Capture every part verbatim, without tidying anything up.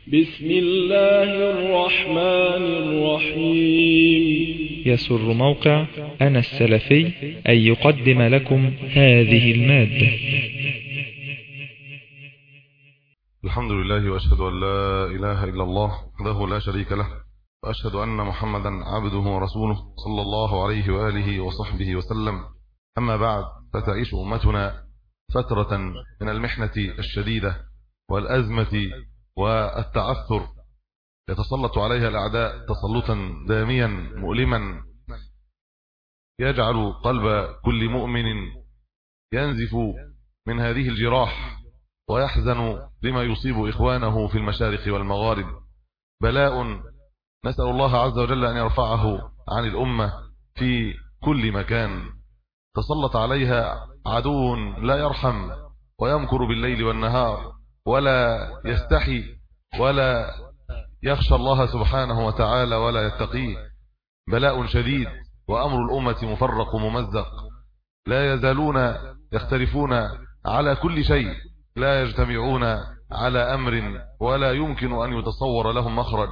بسم الله الرحمن الرحيم. يسر موقع أنا السلفي أن يقدم لكم هذه المادة. الحمد لله وأشهد أن لا إله إلا الله وحده لا شريك له، وأشهد أن محمدا عبده ورسوله صلى الله عليه وآله وصحبه وسلم. أما بعد، فتعيش أمتنا فترة من المحنة الشديدة والأزمة والتعثر، يتسلط عليها الأعداء تسلطا داميا مؤلما يجعل قلب كل مؤمن ينزف من هذه الجراح ويحزن لما يصيب إخوانه في المشارق والمغارب. بلاء نسأل الله عز وجل أن يرفعه عن الأمة في كل مكان. تسلط عليها عدو لا يرحم ويمكر بالليل والنهار ولا يستحي ولا يخشى الله سبحانه وتعالى ولا يتقيه. بلاء شديد وأمر الأمة مفرق ممزق، لا يزالون يختلفون على كل شيء، لا يجتمعون على أمر ولا يمكن أن يتصور لهم مخرج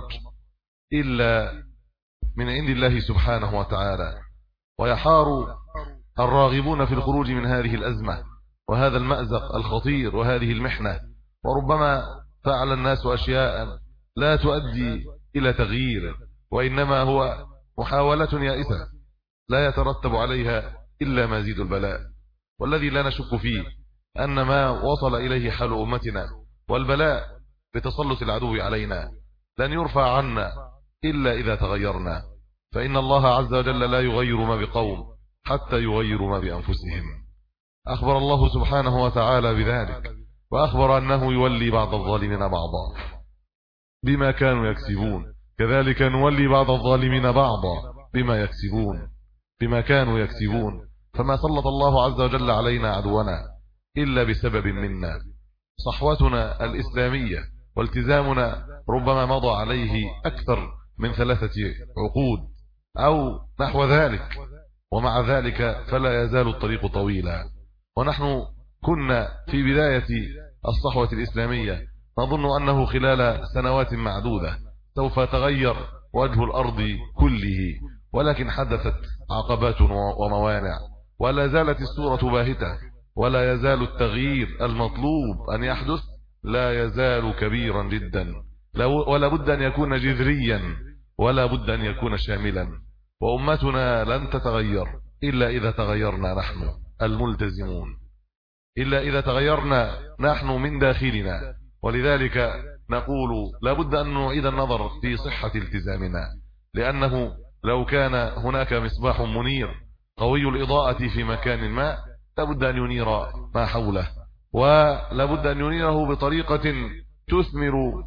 إلا من عند الله سبحانه وتعالى. ويحار الراغبون في الخروج من هذه الأزمة وهذا المأزق الخطير وهذه المحنة، وربما فعل الناس أشياء لا تؤدي إلى تغيير، وإنما هو محاولة يائسة لا يترتب عليها إلا مزيد البلاء. والذي لا نشك فيه أن ما وصل إليه حال أمتنا والبلاء بتسلط العدو علينا لن يرفع عنا إلا إذا تغيرنا، فإن الله عز وجل لا يغير ما بقوم حتى يغيروا ما بأنفسهم. أخبر الله سبحانه وتعالى بذلك، وأخبر أنه يولي بعض الظالمين بعضا بما كانوا يكسبون، كذلك نولي بعض الظالمين بعضا بما يكسبون بما كانوا يكسبون. فما سلط الله عز وجل علينا عدونا إلا بسبب منا. صحوتنا الإسلامية والتزامنا ربما مضى عليه أكثر من ثلاثة عقود أو نحو ذلك، ومع ذلك فلا يزال الطريق طويلا. ونحن كنا في بداية الصحوة الإسلامية نظن أنه خلال سنوات معدودة سوف تغير وجه الأرض كله، ولكن حدثت عقبات وموانع، ولا زالت الصورة باهتة، ولا يزال التغيير المطلوب أن يحدث لا يزال كبيرا جدا، ولا بد أن يكون جذريا ولا بد أن يكون شاملا. وأمتنا لن تتغير إلا إذا تغيرنا نحن الملتزمون، إلا إذا تغيرنا نحن من داخلنا. ولذلك نقول لا بد أن نعيد النظر في صحة التزامنا، لأنه لو كان هناك مصباح منير قوي الإضاءة في مكان ما لابد أن ينير ما حوله، ولابد أن ينيره بطريقة تثمر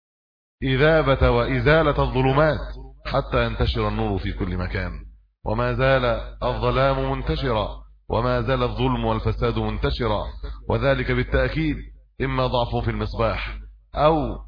إذابة وإزالة الظلمات حتى ينتشر النور في كل مكان. وما زال الظلام منتشرا، وما زال الظلم والفساد منتشرا، وذلك بالتأكيد إما ضعف في المصباح أو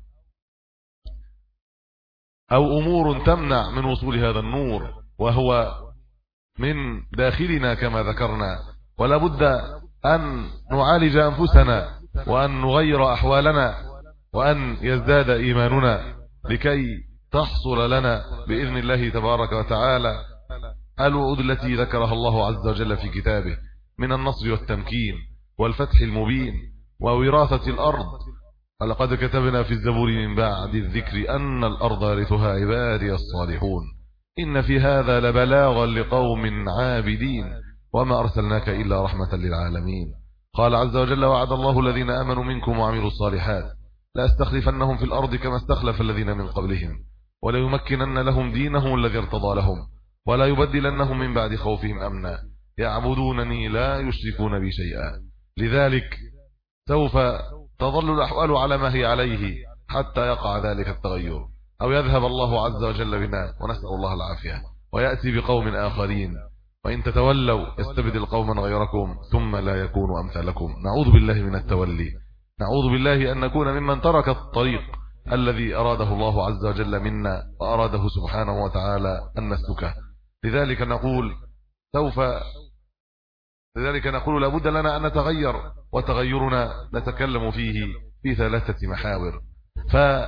أو أمور تمنع من وصول هذا النور وهو من داخلنا كما ذكرنا. ولا بد أن نعالج أنفسنا وأن نغير أحوالنا وأن يزداد إيماننا لكي تحصل لنا بإذن الله تبارك وتعالى الوعود التي ذكرها الله عز وجل في كتابه من النصر والتمكين والفتح المبين ووراثة الأرض. ولقد كتبنا في الزبور من بعد الذكر أن الأرض يرثها عبادي الصالحون إن في هذا لبلاغا لقوم عابدين وما أرسلناك إلا رحمة للعالمين. قال عز وجل وعد الله الذين آمنوا منكم وعملوا الصالحات لا استخلفنهم في الأرض كما استخلف الذين من قبلهم ولا يمكنن لهم دينهم الذي ارتضى لهم ولا يبدلنهم من بعد خوفهم أمنا يعبدونني لا يشركون بي شيئا. لذلك سوف تظل الأحوال على ما هي عليه حتى يقع ذلك التغير أو يذهب الله عز وجل بنا ونسأل الله العافية ويأتي بقوم آخرين، وإن تتولوا يستبدل قوما غيركم ثم لا يكونوا أمثالكم. نعوذ بالله من التولي، نعوذ بالله أن نكون ممن ترك الطريق الذي أراده الله عز وجل منا وأراده سبحانه وتعالى أن نسلكه. لذلك نقول سوف لذلك نقول لابد لنا أن نتغير، وتغيرنا نتكلم فيه في ثلاثة محاور.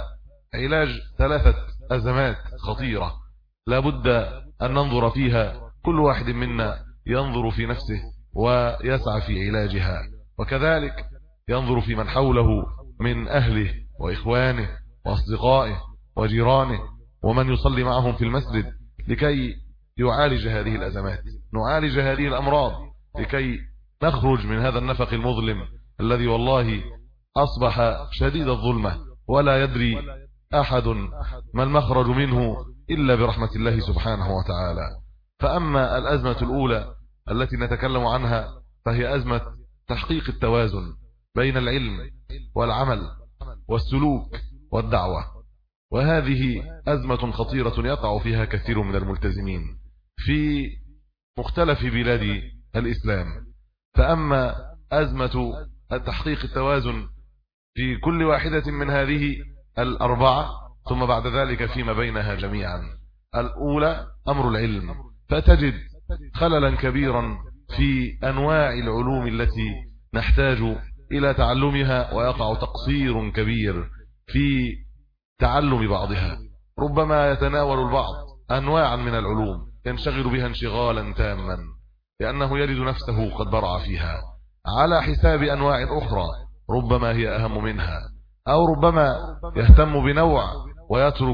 علاج ثلاثة أزمات خطيرة لا بد أن ننظر فيها، كل واحد منا ينظر في نفسه ويسعى في علاجها، وكذلك ينظر في من حوله من أهله وإخوانه وأصدقائه وجيرانه ومن يصلي معهم في المسجد لكي يعالج هذه الأزمات، نعالج هذه الأمراض لكي نخرج من هذا النفق المظلم الذي والله أصبح شديد الظلمة ولا يدري أحد ما المخرج منه إلا برحمة الله سبحانه وتعالى. فأما الأزمة الأولى التي نتكلم عنها فهي أزمة تحقيق التوازن بين العلم والعمل والسلوك والدعوة، وهذه أزمة خطيرة يقع فيها كثير من الملتزمين في مختلف بلاد الإسلام. فأما أزمة تحقيق التوازن في كل واحدة من هذه الأربعة ثم بعد ذلك فيما بينها جميعا، الأولى أمر العلم، فتجد خللا كبيرا في أنواع العلوم التي نحتاج إلى تعلمها، ويقع تقصير كبير في تعلم بعضها. ربما يتناول البعض أنواعا من العلوم ينشغل بها انشغالا تاما لأنه يجد نفسه قد برع فيها على حساب أنواع أخرى ربما هي أهم منها، أو ربما يهتم بنوع ويترك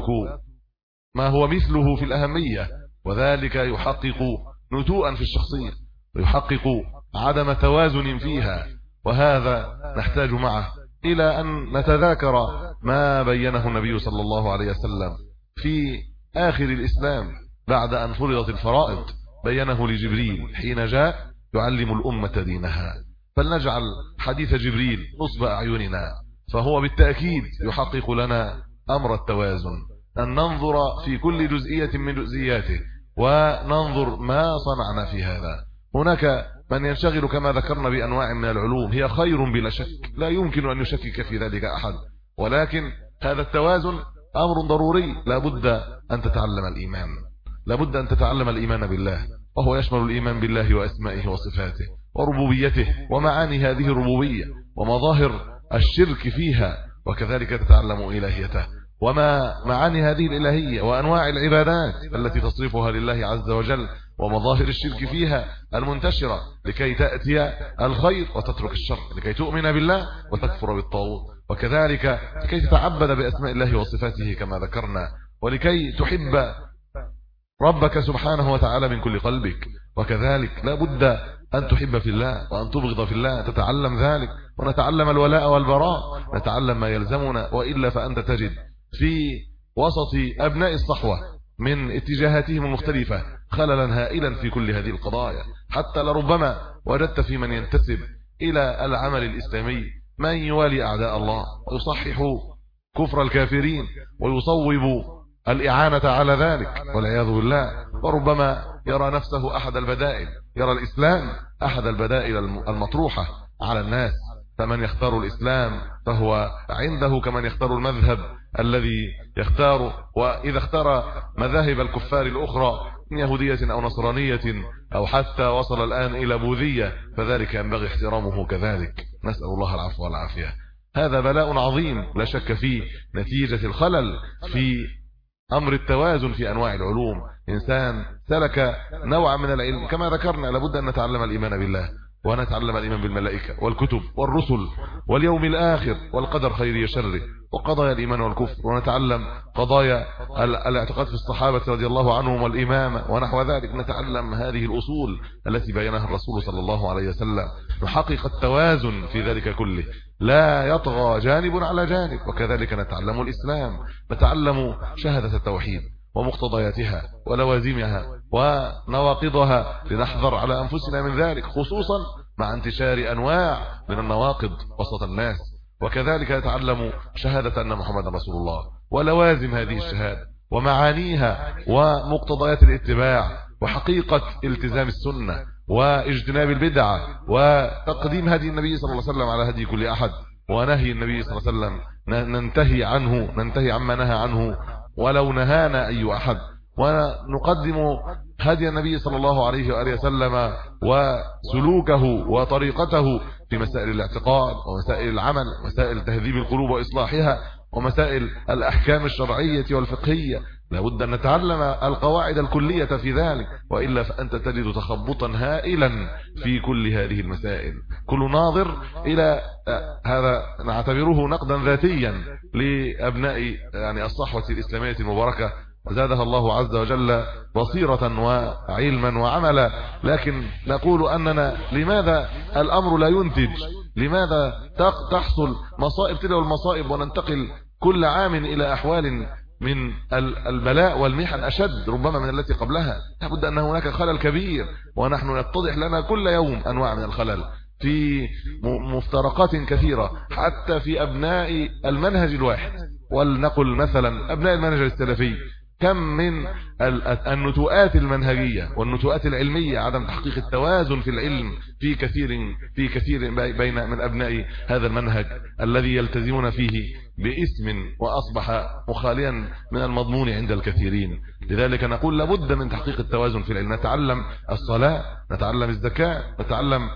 ما هو مثله في الأهمية، وذلك يحقق نتوءا في الشخصية ويحقق عدم توازن فيها. وهذا نحتاج معه إلى أن نتذاكر ما بينه النبي صلى الله عليه وسلم في آخر الإسلام بعد أن فرضت الفرائض، بينه لجبريل حين جاء يعلم الأمة دينها. فلنجعل حديث جبريل نصب أعيننا، فهو بالتأكيد يحقق لنا أمر التوازن، أن ننظر في كل جزئية من جزئياته وننظر ما صنعنا في هذا. هناك من ينشغل كما ذكرنا بأنواع من العلوم هي خير بلا شك، لا يمكن أن يشكك في ذلك أحد، ولكن هذا التوازن أمر ضروري. لابد أن تتعلم الإيمان، لابد أن تتعلم الإيمان بالله، وهو يشمل الإيمان بالله وأسمائه وصفاته وربوبيته ومعاني هذه الربوبية ومظاهر الشرك فيها، وكذلك تتعلم إلهيته وما معاني هذه الإلهية وأنواع العبادات التي تصرفها لله عز وجل ومظاهر الشرك فيها المنتشرة، لكي تأتي الخير وتترك الشر، لكي تؤمن بالله وتكفر بالطاغوت، وكذلك لكي تتعبد بأسماء الله وصفاته كما ذكرنا، ولكي تحب ربك سبحانه وتعالى من كل قلبك. وكذلك لا بد أن تحب في الله وأن تبغض في الله، تتعلم ذلك ونتعلم الولاء والبراء، نتعلم ما يلزمنا، وإلا فأنت تجد في وسط أبناء الصحوة من اتجاهاتهم المختلفة خللا هائلا في كل هذه القضايا، حتى لربما وجدت في من ينتسب إلى العمل الإسلامي من يوالي أعداء الله ويصحح كفر الكافرين ويصوب الإعانة على ذلك والعياذ بالله، وربما يرى نفسه أحد البدائل، يرى الإسلام أحد البدائل المطروحة على الناس، فمن يختار الإسلام فهو عنده كمن يختار المذهب الذي يختاره، وإذا اختار مذاهب الكفار الأخرى من يهودية أو نصرانية أو حتى وصل الآن إلى بوذية فذلك ينبغي احترامه كذلك. نسأل الله العفو والعافية. هذا بلاء عظيم لا شك فيه نتيجة الخلل في أمر التوازن في أنواع العلوم. إنسان سلك نوع من العلم كما ذكرنا لابد أن نتعلم الإيمان بالله ونتعلم الإيمان بالملائكة والكتب والرسل واليوم الآخر والقدر خيره وشره وقضايا الإيمان والكفر، ونتعلم قضايا الاعتقاد في الصحابة رضي الله عنهم والإمامة ونحو ذلك. نتعلم هذه الأصول التي بينها الرسول صلى الله عليه وسلم، نحقق التوازن في ذلك كله، لا يطغى جانب على جانب. وكذلك نتعلم الإسلام، نتعلم شهادة التوحيد ومقتضياتها ولوازمها ونواقضها لنحذر على أنفسنا من ذلك، خصوصا مع انتشار أنواع من النواقض وسط الناس. وكذلك نتعلم شهادة أن محمد رسول الله ولوازم هذه الشهادة ومعانيها ومقتضيات الاتباع وحقيقة التزام السنة واجتناب البدعة وتقديم هدي النبي صلى الله عليه وسلم على هدي كل أحد، ونهي النبي صلى الله عليه وسلم ننتهي عنه ننتهي عما نهى عنه ولو نهانا أي أحد، ونقدم هدي النبي صلى الله عليه وآله وسلم وسلوكه وطريقته في مسائل الاعتقاد ومسائل العمل ومسائل تهذيب القلوب وإصلاحها ومسائل الأحكام الشرعية والفقهية، لابد أن نتعلم القواعد الكلية في ذلك، وإلا فأنت تجد تخبطا هائلا في كل هذه المسائل. كل ناظر إلى هذا نعتبره نقدا ذاتيا لأبناء يعني الصحوة الإسلامية المباركة، زادها الله عز وجل بصيرة وعلما وعملا. لكن نقول أننا لماذا الأمر لا ينتج؟ لماذا تحصل مصائب تلو المصائب وننتقل كل عام إلى أحوال من البلاء والمحن أشد ربما من التي قبلها؟ لابد أن هناك خلل كبير، ونحن يتضح لنا كل يوم أنواع من الخلل في مفترقات كثيرة، حتى في أبناء المنهج الواحد. ولنقل مثلا أبناء المنهج السلفي، كم من النتوءات المنهجية والنتوءات العلمية، عدم تحقيق التوازن في العلم في كثير في كثير بين من أبناء هذا المنهج الذي يلتزمون فيه باسم وأصبح مخاليا من المضمون عند الكثيرين. لذلك نقول لابد من تحقيق التوازن في العلم، نتعلم الصلاة، نتعلم الزكاة، نتعلم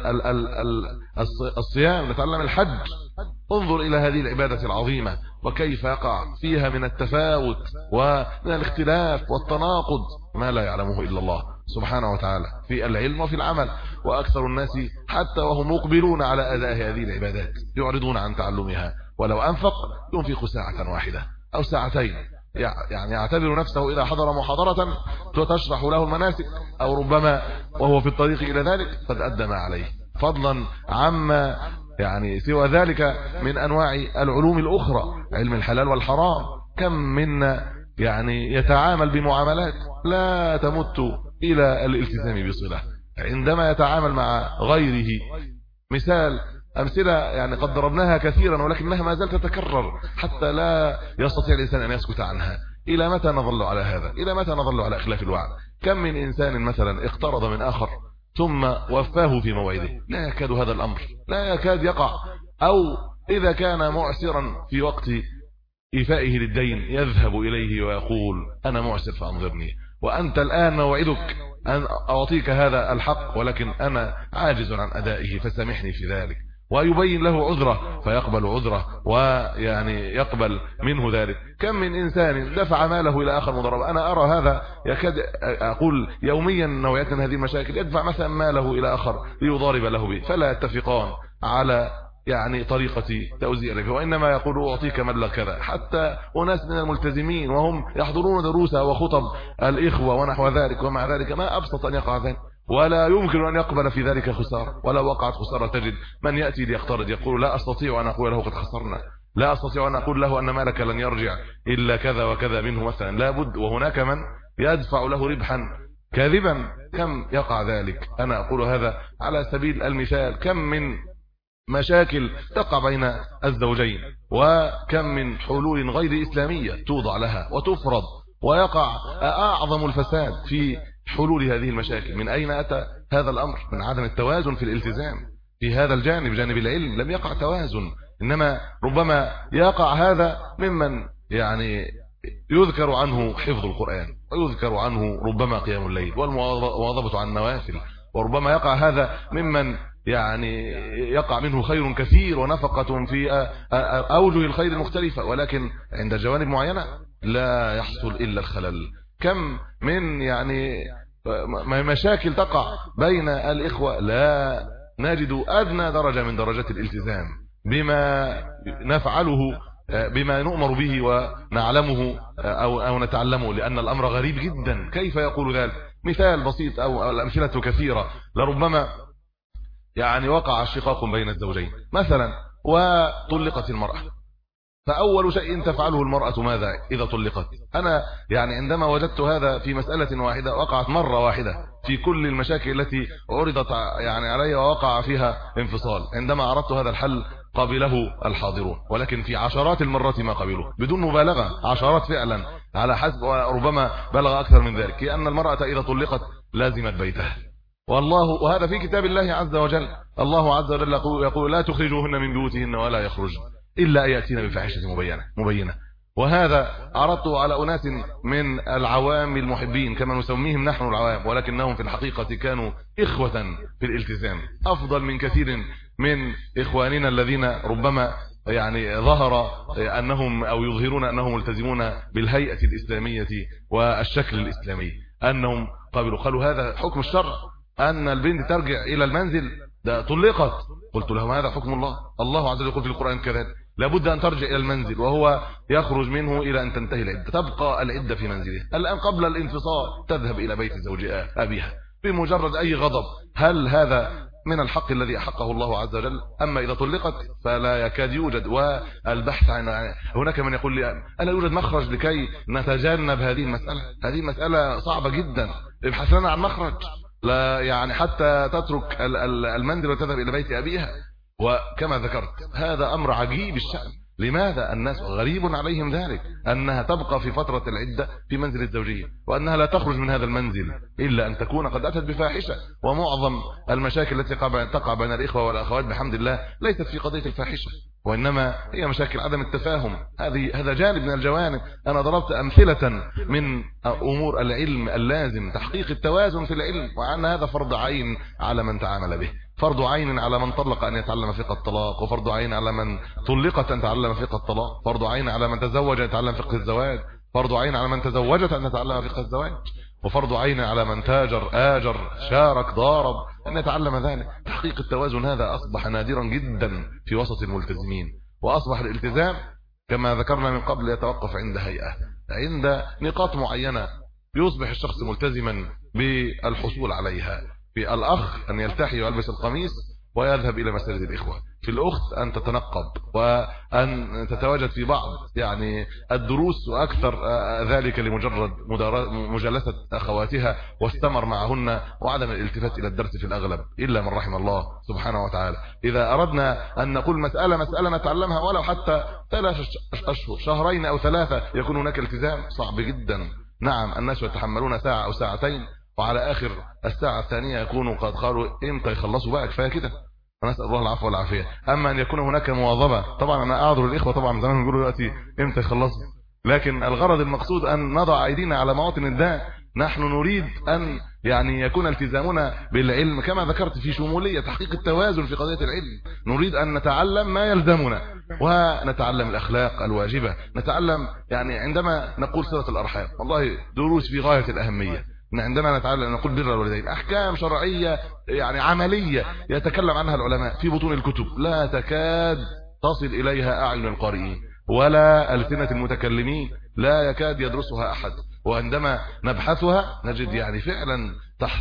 الصيام، نتعلم الحج. انظر إلى هذه العبادة العظيمة وكيف يقع فيها من التفاوت ومن الاختلاف والتناقض ما لا يعلمه إلا الله سبحانه وتعالى في العلم وفي العمل. وأكثر الناس حتى وهم مقبلون على أداء هذه العبادات يعرضون عن تعلمها، ولو أنفق ينفق ساعة واحدة أو ساعتين، يعني يعتبر نفسه إذا حضر محاضرة تشرح له المناسك، أو ربما وهو في الطريق إلى ذلك قد أدى ما عليه، فضلا عما يعني سوى ذلك من أنواع العلوم الأخرى، علم الحلال والحرام. كم منا يعني يتعامل بمعاملات لا تمت إلى الالتزام بصلة عندما يتعامل مع غيره. مثال أمثلة يعني قد ضربناها كثيرا، ولكنها ما زالت تتكرر حتى لا يستطيع الإنسان أن يسكت عنها. إلى متى نظل على هذا؟ إلى متى نظل على إخلاف الوعد؟ كم من إنسان مثلا اقترض من آخر ثم وفاه في موعده، لا يكاد هذا الأمر لا يكاد يقع، أو إذا كان معسرا في وقت إيفائه للدين يذهب إليه ويقول أنا معسر فأنظرني، وأنت الآن موعدك أن أعطيك هذا الحق ولكن أنا عاجز عن أدائه فسامحني في ذلك، ويبين له عذره فيقبل عذره ويعني يقبل منه ذلك. كم من إنسان دفع ماله إلى آخر مضرب، أنا أرى هذا يكاد أقول يوميا نوعية من هذه المشاكل، يدفع مثلا ماله إلى آخر ليضارب له به، فلا يتفقان على يعني طريقة توزيع، وإنما يقول أعطيك مبلغ كذا. حتى أناس من الملتزمين وهم يحضرون دروس وخطب الإخوة ونحو ذلك، ومع ذلك ما أبسط أن يقع ذلك، ولا يمكن أن يقبل في ذلك خسارة. ولو وقعت خسارة تجد من يأتي ليقترض يقول لا أستطيع أن أقول له قد خسرنا، لا أستطيع أن أقول له أن مالك لن يرجع إلا كذا وكذا منه مثلا، لا بد. وهناك من يدفع له ربحا كاذبا، كم يقع ذلك. أنا أقول هذا على سبيل المثال. كم من مشاكل تقع بين الزوجين، وكم من حلول غير إسلامية توضع لها وتفرض، ويقع أعظم الفساد في حلول هذه المشاكل. من أين أتى هذا الأمر؟ من عدم التوازن في الالتزام في هذا الجانب، جانب العلم لم يقع توازن، إنما ربما يقع هذا ممن يعني يذكر عنه حفظ القرآن، ويذكر عنه ربما قيام الليل والمواظبة عن النوافل، وربما يقع هذا ممن يعني يقع منه خير كثير ونفقة في أوجه الخير المختلفة، ولكن عند جوانب معينة لا يحصل إلا الخلل. كم من يعني مشاكل تقع بين الإخوة لا نجد أدنى درجة من درجات الالتزام بما نفعله، بما نؤمر به ونعلمه أو, أو نتعلمه، لأن الأمر غريب جدا. كيف يقول ذلك؟ مثال بسيط أو الأمثلة كثيرة. لربما يعني وقع شقاق بين الزوجين مثلا وطلقت المرأة، فأول شيء تفعله المرأة ماذا إذا طلقت؟ أنا يعني عندما وجدت هذا في مسألة واحدة وقعت مرة واحدة في كل المشاكل التي عرضت يعني علي ووقع فيها انفصال، عندما عرضت هذا الحل قبله الحاضرون، ولكن في عشرات المرات ما قبلوه بدون مبالغة، عشرات فعلا على حسب، وربما بلغ أكثر من ذلك، لأن المرأة إذا طلقت لازمت بيتها. والله وهذا في كتاب الله عز وجل، الله عز وجل يقول لا تخرجوهن من بيوتهن ولا يخرجن إلا أن يأتين بفاحشة مبينة مبينة وهذا عرضته على أناس من العوام المحبين كما نسميهم نحن العوام، ولكنهم في الحقيقة كانوا إخوة في الالتزام أفضل من كثير من إخواننا الذين ربما يعني ظهر أنهم أو يظهرون أنهم ملتزمون بالهيئة الإسلامية والشكل الإسلامي، أنهم قبلوا قالوا هذا حكم الشرع، أن البنت ترجع إلى المنزل ده طلقت. قلت لهم هذا حكم الله، الله عز وجل يقول في القرآن كذلك لابد أن ترجع إلى المنزل وهو يخرج منه إلى أن تنتهي العدة، تبقى العدة في منزله. الآن قبل الانفصال تذهب إلى بيت زوجها أبيها بمجرد أي غضب. هل هذا من الحق الذي أحقه الله عز وجل؟ أما إذا طلقت فلا يكاد يوجد. والبحث عن هناك من يقول لي ألا يوجد مخرج لكي نتجنب هذه المسألة؟ هذه مسألة صعبة جدا، ابحث لنا عن مخرج، لا يعني حتى تترك المنزل وتذهب إلى بيت أبيها. وكما ذكرت هذا أمر عجيب الشأن. لماذا الناس غريب عليهم ذلك، أنها تبقى في فترة العدة في منزل الزوجية، وأنها لا تخرج من هذا المنزل إلا أن تكون قد أتت بفاحشة. ومعظم المشاكل التي تقع بين الإخوة والأخوات بحمد الله ليست في قضية الفاحشة، وإنما هي مشاكل عدم التفاهم. هذه هذا جانب من الجوانب. أنا ضربت أمثلة من أمور العلم اللازم تحقيق التوازن في العلم، وأن هذا فرض عين على من تعامل به، فرض عين على من طلق أن يتعلم فقه الطلاق، وفرض عين على من طلقت أن تتعلم فقه الطلاق، فرض عين على من تزوج أن يتعلم فقه الزواج، فرض عين على من تزوجت أن تتعلم فقه الزواج، وفرض عين على من تاجر آجر شارك ضارب أن يتعلم ذلك. تحقيق التوازن هذا أصبح نادرا جدا في وسط الملتزمين، وأصبح الالتزام كما ذكرنا من قبل يتوقف عند هيئة، عند نقاط معينة يصبح الشخص ملتزما بالحصول عليها. في الأخ أن يلتحي ويلبس القميص ويذهب إلى مساجد الإخوة، في الأخت أن تتنقب وأن تتواجد في بعض يعني الدروس، وأكثر ذلك لمجرد مجالسة أخواتها واستمر معهن، وعدم الالتفات إلى الدرس في الأغلب إلا من رحم الله سبحانه وتعالى. إذا أردنا أن نقول مسألة مسألة نتعلمها ولو حتى ثلاث أشهر شهرين أو ثلاثة يكون هناك التزام، صعب جدا. نعم الناس يتحملون ساعة أو ساعتين، وعلى آخر الساعة الثانية يكونوا قد قالوا امتى يخلصوا بقى، كفاية كده، ونسأل الله العفو والعافية. أما أن يكون هناك مواظبة، طبعا أنا أعذر الإخوة طبعا زمان بيقولوا دلوقتي امتى يخلصوا، لكن الغرض المقصود أن نضع أيدينا على مواطن الداء. نحن نريد أن يعني يكون التزامنا بالعلم كما ذكرت في شمولية تحقيق التوازن في قضية العلم. نريد أن نتعلم ما يلزمنا ونتعلم الأخلاق الواجبة، نتعلم يعني عندما نقول صلة الأرحام والله دروس في غاية الأهمية. عندما نتعلم نقول بر الوالدين، احكام شرعيه يعني عمليه يتكلم عنها العلماء في بطون الكتب لا تكاد تصل اليها اعين القارئين ولا السنه المتكلمين، لا يكاد يدرسها احد. وعندما نبحثها نجد يعني فعلا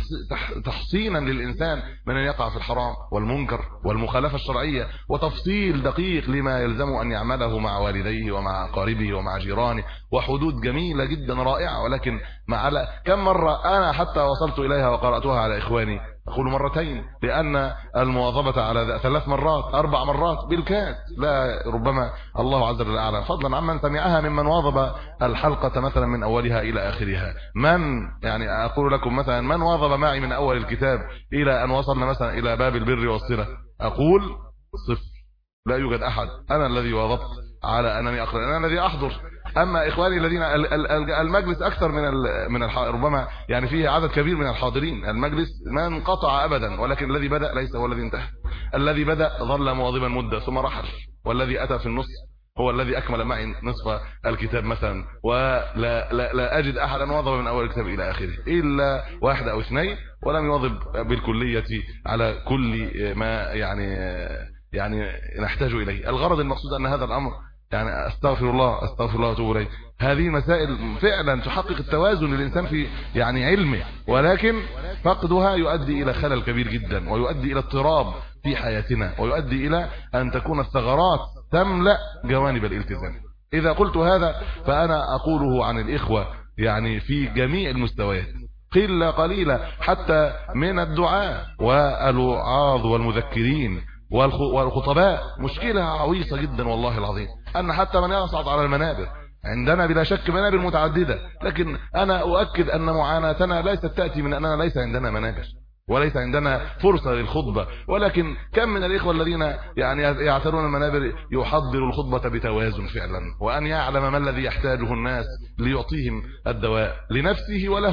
تحصينا للإنسان من أن يقع في الحرام والمنكر والمخالفة الشرعية، وتفصيل دقيق لما يلزم أن يعمله مع والديه ومع أقاربه ومع جيرانه، وحدود جميلة جدا رائعة. ولكن مع كم مرة أنا حتى وصلت إليها وقرأتها على إخواني، أقول مرتين، لأن المواظبة على ثلاث مرات أربع مرات بالكاد لا ربما الله عز وجل أعلم، فضلا عمن سمعها ممن واظب الحلقة مثلا من أولها إلى آخرها. من يعني أقول لكم مثلا من واظب معي من أول الكتاب إلى أن وصلنا مثلا إلى باب البر والصلة، أقول صفر، لا يوجد أحد. أنا الذي واظبت على أنني أقرأ، أنا الذي أحضر. أما إخواني الذين المجلس أكثر من من ربما يعني فيه عدد كبير من الحاضرين، المجلس ما انقطع أبدا، ولكن الذي بدأ ليس هو الذي انتهى. الذي بدأ ظل مواظبا مدة ثم رحل، والذي أتى في النص هو الذي أكمل معي نصف الكتاب مثلا، ولا لا, لا أجد أحدا واظب من أول الكتاب إلى آخره إلا واحد أو اثنين، ولم يواظب بالكلية على كل ما يعني يعني نحتاج إليه. الغرض المقصود أن هذا الأمر يعني استغفر الله استغفر الله واتوب اليه، هذه مسائل فعلا تحقق التوازن للإنسان في يعني علمه، ولكن فقدها يؤدي إلى خلل كبير جدا، ويؤدي إلى اضطراب في حياتنا، ويؤدي إلى أن تكون الثغرات تملأ جوانب الالتزام. إذا قلت هذا فأنا أقوله عن الإخوة يعني في جميع المستويات، قلة قليلة حتى من الدعاء والوعاظ والمذكرين والخطباء. مشكلة عويصة جدا والله العظيم أن حتى من يصعد على المنابر، عندنا بلا شك منابر متعددة، لكن أنا أؤكد أن معاناتنا ليست تأتي من أننا ليس عندنا منابر وليس عندنا فرصة للخطبة، ولكن كم من الإخوة الذين يعني يعترون المنابر يحضر الخطبة بتوازن فعلا، وأن يعلم ما الذي يحتاجه الناس ليعطيهم الدواء لنفسه ولهم.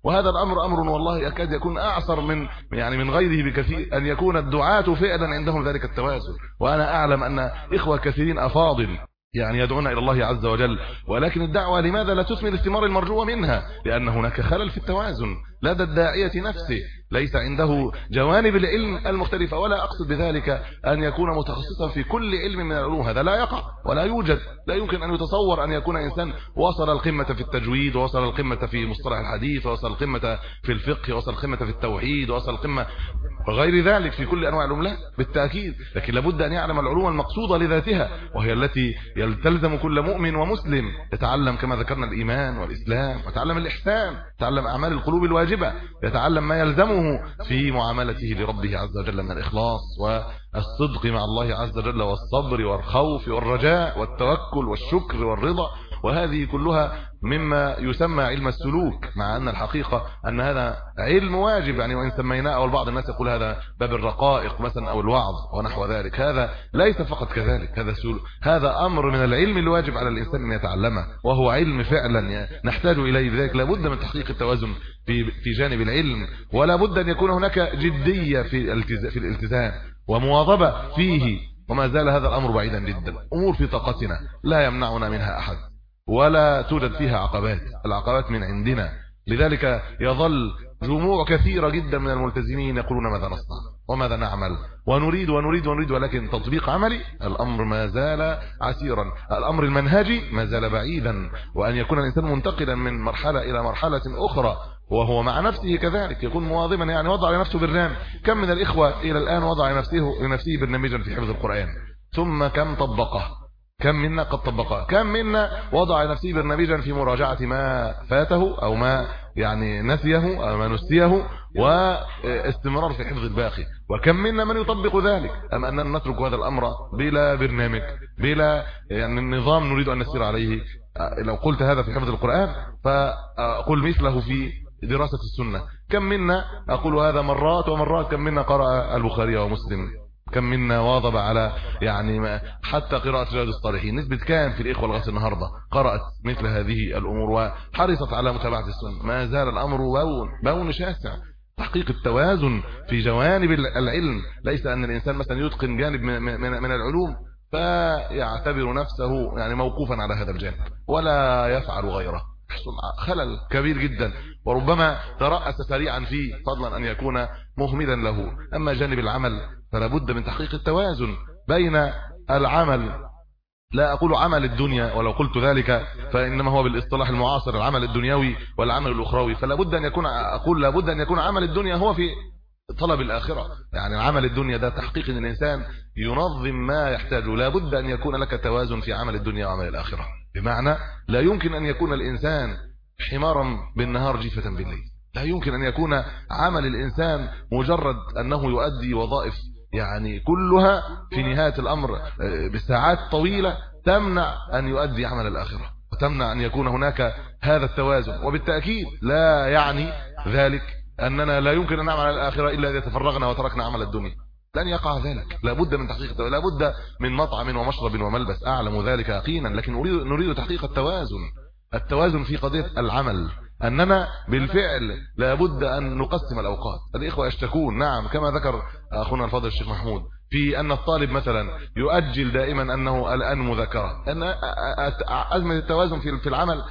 وهذا الأمر أمر والله يكاد يكون أعصر من يعني من غيره بكثير، أن يكون الدعاة فعلا عندهم ذلك التوازن. وأنا أعلم أن إخوة كثيرين أفاضل يعني يدعون إلى الله عز وجل، ولكن الدعوة لماذا لا تثمر الثمار المرجوة منها؟ لأن هناك خلل في التوازن لدى الداعية نفسه، ليس عنده جوانب العلم المختلفة. ولا أقصد بذلك أن يكون متخصصا في كل علم من العلوم، هذا لا يقع ولا يوجد. لا يمكن أن يتصور أن يكون إنسان وصل القمة في التجويد، ووصل القمة في مصطلح الحديث، ووصل القمة في الفقه، ووصل القمة في التوحيد، ووصل القمة وغير ذلك في كل أنواع العلوم. لا بالتأكيد، لكن لابد أن يعلم العلوم المقصودة لذاتها، وهي التي يلتزم كل مؤمن ومسلم يتعلم كما ذكرنا الإيمان والإسلام، ويتعلم الإحسان، يتعلم أعمال القلوب الواجبة، يتعلم ما يلزمه في معاملته لربه عز وجل من الإخلاص والصدق مع الله عز وجل، والصبر والخوف والرجاء والتوكل والشكر والرضا. وهذه كلها مما يسمى علم السلوك، مع أن الحقيقة أن هذا علم واجب يعني، وإن سميناه أو البعض الناس يقول هذا باب الرقائق مثلا أو الوعظ ونحو ذلك، هذا ليس فقط كذلك، هذا سلوك، هذا أمر من العلم الواجب على الإنسان أن يتعلمه، وهو علم فعلا نحتاج إليه. بذلك لابد من تحقيق التوازن في في جانب العلم، ولا بد أن يكون هناك جدية في في الالتزام ومواظبة فيه. وما زال هذا الأمر بعيدا جدا، أمور في طاقتنا لا يمنعنا منها أحد، ولا توجد فيها عقبات، العقبات من عندنا. لذلك يظل جموع كثيرة جدا من الملتزمين يقولون ماذا نصنع وماذا نعمل، ونريد ونريد ونريد، ولكن تطبيق عملي الأمر ما زال عسيرا، الأمر المنهجي ما زال بعيدا. وأن يكون الإنسان منتقلا من مرحلة إلى مرحلة أخرى، وهو مع نفسه كذلك يكون مواظبا، يعني وضع لنفسه برنامج. كم من الإخوة إلى الآن وضع لنفسه لنفسه برنامجا في حفظ القرآن، ثم كم طبقه؟ كم منا قد طبقه؟ كم منا وضع لنفسه برنامجا في مراجعة ما فاته أو ما يعني نسيه أو ما نسيه، واستمرار في حفظ الباقي؟ وكم منا من يطبق ذلك؟ أم أننا نترك هذا الأمر بلا برنامج، بلا يعني النظام نريد أن نسير عليه؟ لو قلت هذا في حفظ القرآن فأقول مثله في دراسة السنة. كم منا أقول هذا مرات ومرات، كم منا قرأ البخاري ومسلم، كم منا واظب على يعني حتى قراءة رياض الصالحين؟ نسبة كام في الإخوة لغاية النهاردة قرأت مثل هذه الأمور وحرصت على متابعة السنة؟ ما زال الأمر بون بون شاسع. تحقيق التوازن في جوانب العلم، ليس أن الإنسان مثلا يتقن جانب من, من, من العلوم فيعتبر نفسه يعني موقوفا على هذا الجانب ولا يفعل غيره، خلل كبير جدا، وربما ترأس سريعا فيه فضلا أن يكون مهملا له. أما جانب العمل فلا بد من تحقيق التوازن بين العمل، لا أقول عمل الدنيا، ولو قلت ذلك فإنما هو بالاصطلاح المعاصر العمل الدنيوي والعمل الأخروي، فلا بد أن يكون أقول لا بد أن يكون عمل الدنيا هو في طلب الآخرة. يعني العمل الدنيا ده تحقيق أن الإنسان ينظم ما يحتاجه، لا بد أن يكون لك توازن في عمل الدنيا وعمل الآخرة، بمعنى لا يمكن أن يكون الإنسان حمارا بالنهار جيفة بالليل، لا يمكن أن يكون عمل الإنسان مجرد أنه يؤدي وظائف يعني كلها في نهاية الأمر بساعات طويلة تمنع أن يؤدي عمل الآخرة، وتمنع أن يكون هناك هذا التوازن. وبالتأكيد لا يعني ذلك أننا لا يمكن أن نعمل الآخرة إلا إذا تفرغنا وتركنا عمل الدنيا، لن يقع ذلك. لا بد من تحقيق، لا بد من مطعم ومشرب وملبس، أعلم ذلك يقينا، لكن نريد نريد تحقيق التوازن، التوازن في قضية العمل، أننا بالفعل لا بد أن نقسم الأوقات. الإخوة يشتكون نعم كما ذكر أخونا الفاضل الشيخ محمود في أن الطالب مثلا يؤجل دائما أنه الآن مذاكرة، أن أزمة التوازن في العمل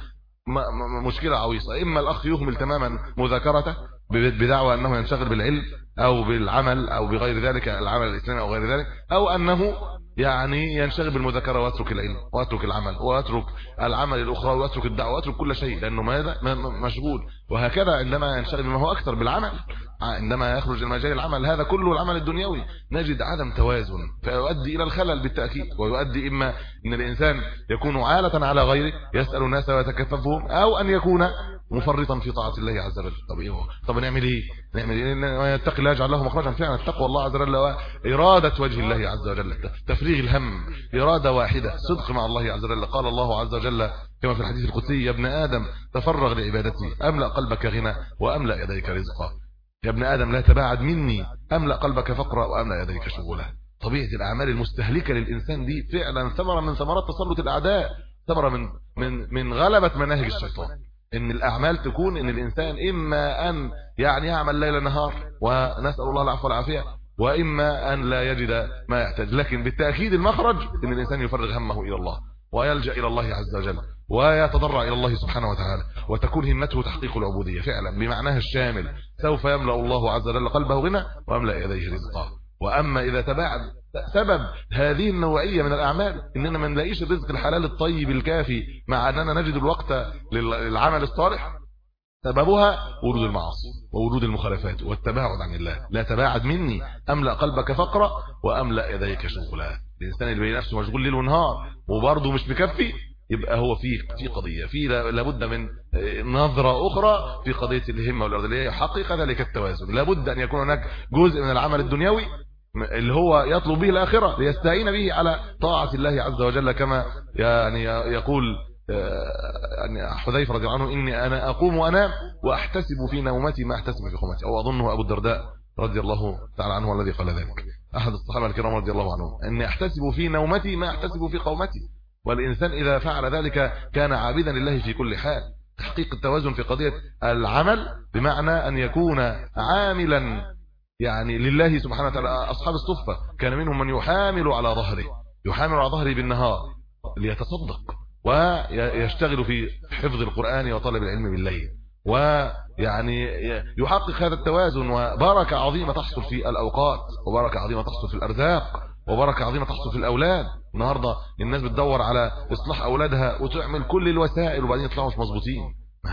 مشكلة عويصة. إما الأخ يهمل تماما مذاكرته بدعوى أنه ينشغل بالعلم أو بالعمل أو بغير ذلك، العمل الإسلامي أو غير ذلك، أو أنه يعني ينشغل بالمذاكرة ويترك العلم ويترك العمل ويترك العمل الأخرى ويترك الدعوة ويترك كل شيء، لأنه ماذا مشغول. وهكذا عندما ينشغل بما هو أكثر بالعمل، عندما يخرج المجال العمل هذا كله العمل الدنيوي، نجد عدم توازن فيؤدي إلى الخلل بالتأكيد، ويؤدي إما أن الإنسان يكون عالة على غيره يسأل الناس ويتكففهم، أو أن يكون مفرطا في طاعة الله عز وجل. طب إيه هو؟ طب نعمل إيه؟ نعمل إيه؟ يتقي الله يجعل له مخرجا. فعلا التقوى الله عز وجل وإرادة وجه الله عز وجل، تفريغ الهم، إرادة واحدة، صدق مع الله عز وجل. قال الله عز وجل كما في الحديث القدسي: يا ابن آدم تفرغ لعبادتي أملأ قلبك غنى وأملأ يديك رزقا. يا ابن آدم لا تباعد مني أملأ قلبك فقرا وأملأ يديك شغلا. طبيعة الأعمال المستهلكة للإنسان دي فعلا ثمرة من ثمرات تسلط الأعداء، ثمرة من من من غلبة مناهج الشيطان. ان الاعمال تكون ان الانسان اما ان يعني يعمل ليل نهار ونسال الله العفو والعافيه، واما ان لا يجد ما يحتاج. لكن بالتاكيد المخرج ان الانسان يفرغ همه الى الله ويلجأ الى الله عز وجل ويتضرع الى الله سبحانه وتعالى، وتكون همته تحقيق العبوديه فعلا بمعناها الشامل. سوف يملأ الله عز وجل قلبه غنى ويملأ يديه رزقا. واما اذا تباعد سبب هذه النوعيه من الاعمال اننا ما نلاقيش الرزق الحلال الطيب الكافي مع اننا نجد الوقت للعمل الصالح، سببها ورود المعاصي وورود المخالفات والتباعد عن الله. لا تباعد مني املا قلبك فقرا واملا يديك شغلا. الانسان اللي بين نفسه مشغول ليل ونهار وبرضه مش مكفي، يبقى هو في في قضيه في لابد من نظره اخرى في قضيه الهمه والارضيه، يحقق ذلك التوازن. لابد ان يكون هناك جزء من العمل الدنيوي اللي هو يطلب به الاخره ليستعين به على طاعه الله عز وجل، كما يعني يقول يعني حذيفه رضي الله عنه: اني انا اقوم وانام واحتسب في نومتي ما احتسب في قومتي. او اظنه ابو الدرداء رضي الله تعالى عنه الذي قال ذلك، احد الصحابه الكرام رضي الله عنهم: اني احتسب في نومتي ما احتسب في قومتي. والانسان اذا فعل ذلك كان عابدا لله في كل حال. تحقيق التوازن في قضيه العمل بمعنى ان يكون عاملا يعني لله سبحانه وتعالى. اصحاب الصفه كان منهم من يحامل على ظهره يحامل على ظهره بالنهار ليتصدق ويشتغل في حفظ القرآن وطلب العلم بالليل، ويعني يحقق هذا التوازن. وبركة عظيمة تحصل في الأوقات، وبركة عظيمة تحصل في الأرزاق، وبركة عظيمة تحصل في الأولاد. النهاردة الناس بتدور على إصلاح أولادها وتعمل كل الوسائل وبعدين يطلعوا مش مظبوطين.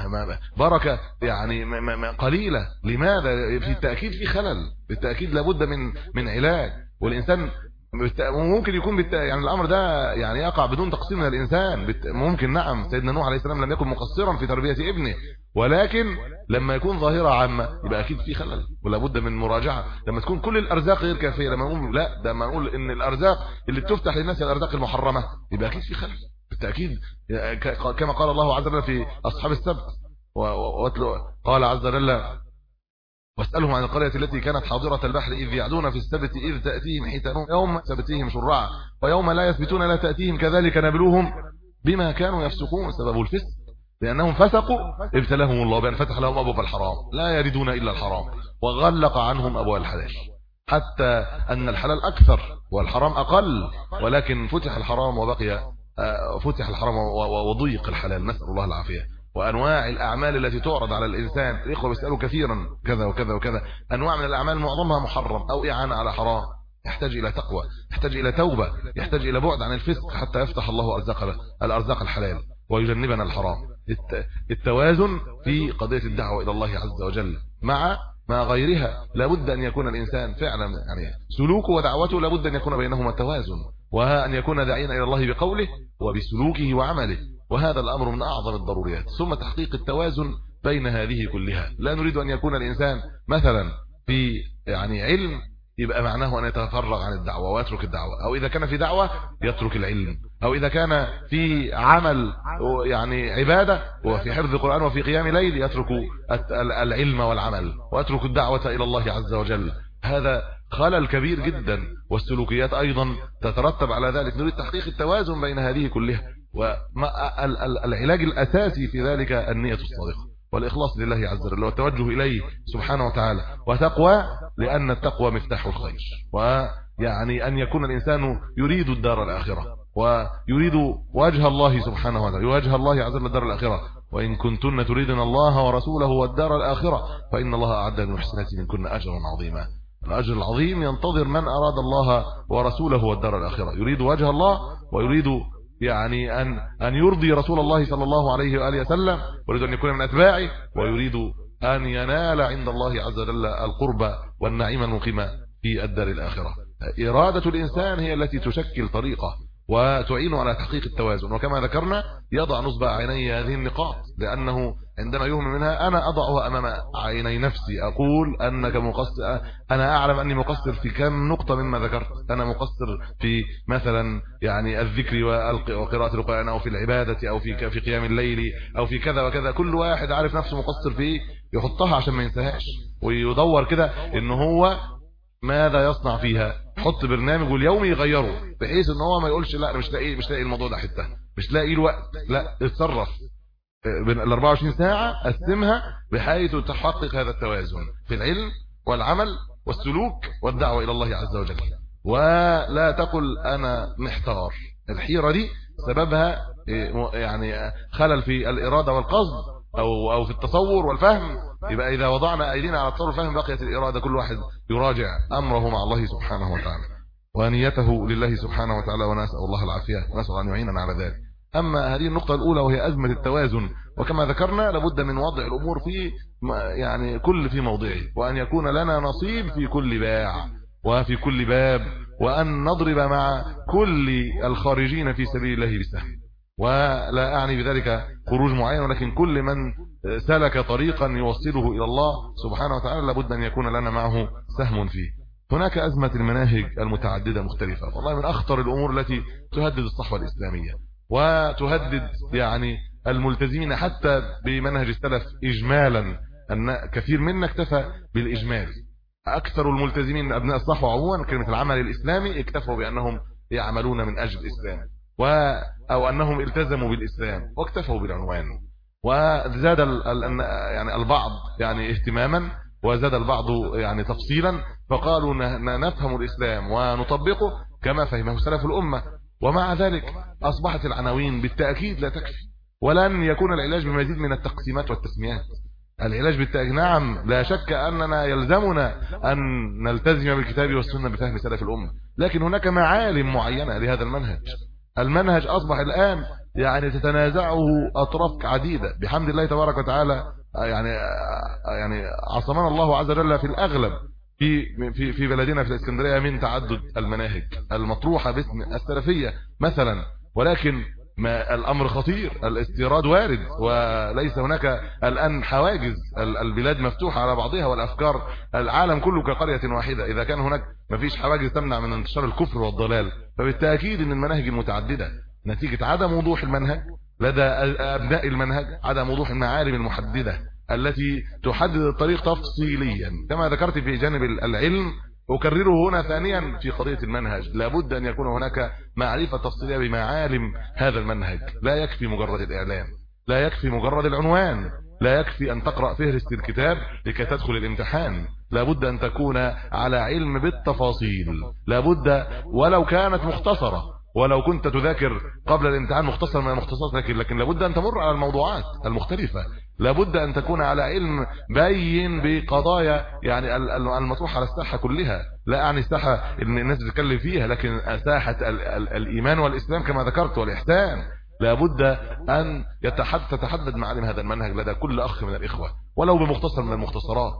بركة يعني قليلة. لماذا؟ في التأكيد في خلل، بالتأكيد لابد من من علاج. والإنسان ممكن يكون بالت... يعني الامر ده يعني يقع بدون تقصير من الانسان. بت... ممكن نعم سيدنا نوح عليه السلام لم يكن مقصرا في تربيه ابنه، ولكن لما يكون ظاهره عامه يبقى اكيد في خلل ولا بد من مراجعه. لما تكون كل الارزاق غير كافيه، لما نقول لا ده ما نقول ان الارزاق اللي بتفتح للناس الارزاق المحرمه، يبقى اكيد في خلل بالتاكيد. كما قال الله عز وجل في اصحاب السبت و... و... قال عز وجل: واسألهم عن القرية التي كانت حاضرة البحر إذ يعدون في السبت إذ تأتيهم حيتانهم يوم سبتهم شرعا ويوم لا يثبتون لا تأتيهم كذلك نبلوهم بما كانوا يفسقون. سبب الفسق لأنهم فسقوا ابتلاهم الله بأن فتح لهم أبواب الحرام لا يريدون إلا الحرام وغلق عنهم أبواب الحلال، حتى أن الحلال أكثر والحرام أقل، ولكن فتح الحرام وبقي فتح الحرام وضيق الحلال، نسأل الله العافية. وانواع الاعمال التي تعرض على الانسان، الاخوه بيسالوا كثيرا كذا وكذا وكذا، انواع من الاعمال معظمها محرم او اعانه على حرام، يحتاج الى تقوى، يحتاج الى توبه، يحتاج الى بعد عن الفسق حتى يفتح الله ارزاق الارزاق الحلال ويجنبنا الحرام. التوازن في قضيه الدعوه الى الله عز وجل مع ما غيرها، لابد ان يكون الانسان فعلا يعني سلوكه ودعوته لابد ان يكون بينهما توازن، وان يكون داعيا الى الله بقوله وبسلوكه وعمله، وهذا الأمر من أعظم الضروريات. ثم تحقيق التوازن بين هذه كلها. لا نريد أن يكون الإنسان مثلا في يعني علم يبقى معناه أن يتفرغ عن الدعوة ويترك الدعوة، أو إذا كان في دعوة يترك العلم، أو إذا كان في عمل يعني عبادة وفي حفظ القرآن وفي قيام ليل يترك العلم والعمل ويترك الدعوة إلى الله عز وجل. هذا خلل كبير جدا، والسلوكيات أيضا تترتب على ذلك. نريد تحقيق التوازن بين هذه كلها، والعلاج الأساسي في ذلك النية الصادقة والإخلاص لله عز وجل والتوجه إليه سبحانه وتعالى، وتقوى، لأن التقوى مفتاح الخير. ويعني أن يكون الإنسان يريد الدار الآخرة ويريد وجه الله سبحانه وتعالى، وجه الله عز وجل الدار الآخرة. وإن كنتن تريدن الله ورسوله والدار الآخرة فإن الله أعد للمحسنات منكن أجرا عظيما. الأجر العظيم ينتظر من أراد الله ورسوله والدار الآخرة، يريد وجه الله ويريد يعني أن أن يرضي رسول الله صلى الله عليه وآله وسلم، ويريد أن يكون من أتباعه، ويريد أن ينال عند الله عز وجل القرب والنعيم المقيم في الدار الآخرة. إرادة الإنسان هي التي تشكل طريقه وتعين على تحقيق التوازن. وكما ذكرنا يضع نصب عيني هذه النقاط، لأنه عندما يهم منها أنا أضعها أمام عيني نفسي، أقول أنك مقصر، أنا أعلم أني مقصر في كم نقطة مما ذكرت. أنا مقصر في مثلا يعني الذكر وقراءة القرآن، أو في العبادة، أو في في قيام الليل، أو في كذا وكذا. كل واحد عارف نفسه مقصر في يحطها عشان ما ينساهاش، ويدور كده إن هو ماذا يصنع فيها، حط برنامج واليوم يغيره بحيث ان هو ما يقولش لا انا مش لاقي مش لاقي الموضوع ده حته، مش لاقي الوقت، لا اتصرف بين ال أربعة وعشرين ساعة قسمها بحيث تحقق هذا التوازن في العلم والعمل والسلوك والدعوة إلى الله عز وجل. ولا تقل أنا محتار، الحيرة دي سببها يعني خلل في الإرادة والقصد أو أو في التصور والفهم. يبقى إذا وضعنا أيدينا على التصور والفهم بقيت الإرادة، كل واحد يراجع أمره مع الله سبحانه وتعالى ونيته لله سبحانه وتعالى، ونسأل الله العافية ونسأل أن يعيننا على ذلك. أما هذه النقطة الأولى وهي أزمة التوازن، وكما ذكرنا لابد من وضع الأمور في يعني كل في موضعه، وأن يكون لنا نصيب في كل باع وفي كل باب، وأن نضرب مع كل الخارجين في سبيل الله بسهم. ولا أعني بذلك خروج معين، ولكن كل من سلك طريقا يوصله إلى الله سبحانه وتعالى لابد أن يكون لنا معه سهم فيه. هناك أزمة المناهج المتعددة مختلفة، والله من أخطر الأمور التي تهدد الصحوة الإسلامية وتهدد يعني الملتزمين حتى بمنهج السلف إجمالا، أن كثير منا اكتفى بالإجمال. أكثر الملتزمين من أبناء الصحوة عموما كلمة العمل الإسلامي اكتفوا بأنهم يعملون من أجل الإسلام، و أو أنهم التزموا بالإسلام واكتفوا بالعنوان. وزاد يعني البعض يعني اهتماما، وزاد البعض يعني تفصيلا، فقالوا نفهم الإسلام ونطبقه كما فهمه سلف الأمة. ومع ذلك أصبحت العناوين بالتأكيد لا تكفي، ولن يكون العلاج بمزيد من التقسيمات والتسميات. العلاج بالتأكيد نعم، لا شك أننا يلزمنا أن نلتزم بالكتاب والسنة بفهم سلف الأمة، لكن هناك معالم معينة لهذا المنهج. المنهج أصبح الآن يعني تتنازعه أطراف عديدة بحمد الله تبارك وتعالى. يعني يعني عصمنا الله عز وجل في الأغلب في في في بلدنا في الإسكندرية من تعدد المناهج المطروحة باسم السلفية مثلا، ولكن ما الأمر خطير، الاستيراد وارد، وليس هناك الآن حواجز، البلاد مفتوحة على بعضها والأفكار العالم كله كقرية واحدة. إذا كان هناك ما فيش حواجز تمنع من انتشار الكفر والضلال، فبالتأكيد أن المناهج المتعددة نتيجة عدم وضوح المنهج لدى أبناء المنهج، عدم وضوح المعالم المحددة التي تحدد الطريق تفصيليا كما ذكرت في جانب العلم. أكرره هنا ثانيا في قضية المنهج، لابد أن يكون هناك معرفة تفصيلية بمعالم هذا المنهج. لا يكفي مجرد الإعلام، لا يكفي مجرد العنوان، لا يكفي أن تقرأ فهرس الكتاب لكي تدخل الامتحان. لابد أن تكون على علم بالتفاصيل، لابد ولو كانت مختصرة، ولو كنت تذاكر قبل الامتحان مختصر من المختصرات، لكن لكن لابد أن تمر على الموضوعات المختلفة، لابد أن تكون على علم بين بقضايا يعني المطروحة على الساحة كلها. لا أعني الساحة ان الناس بتتكلم فيها، لكن ساحة ال ال الإيمان والإسلام كما ذكرت والإحسان. لابد أن تتحدد معالم هذا المنهج لدى كل أخ من الإخوة ولو بمختصر من المختصرات.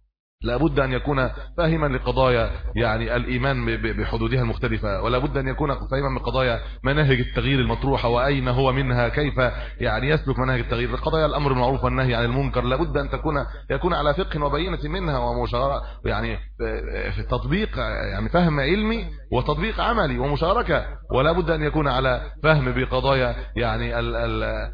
لابد أن يكون فاهما لقضايا يعني الإيمان بحدودها المختلفة، ولا بد أن يكون فاهما بقضايا مناهج التغيير المطروحة وأين هو منها، كيف يعني يسلك مناهج التغيير، قضايا الأمر بالمعروف والنهي عن المنكر. لابد أن تكون يكون على فقه وبينة منها ومشاركة، يعني في التطبيق يعني فهم علمي وتطبيق عملي ومشاركة. ولا بد أن يكون على فهم بقضايا يعني ال ال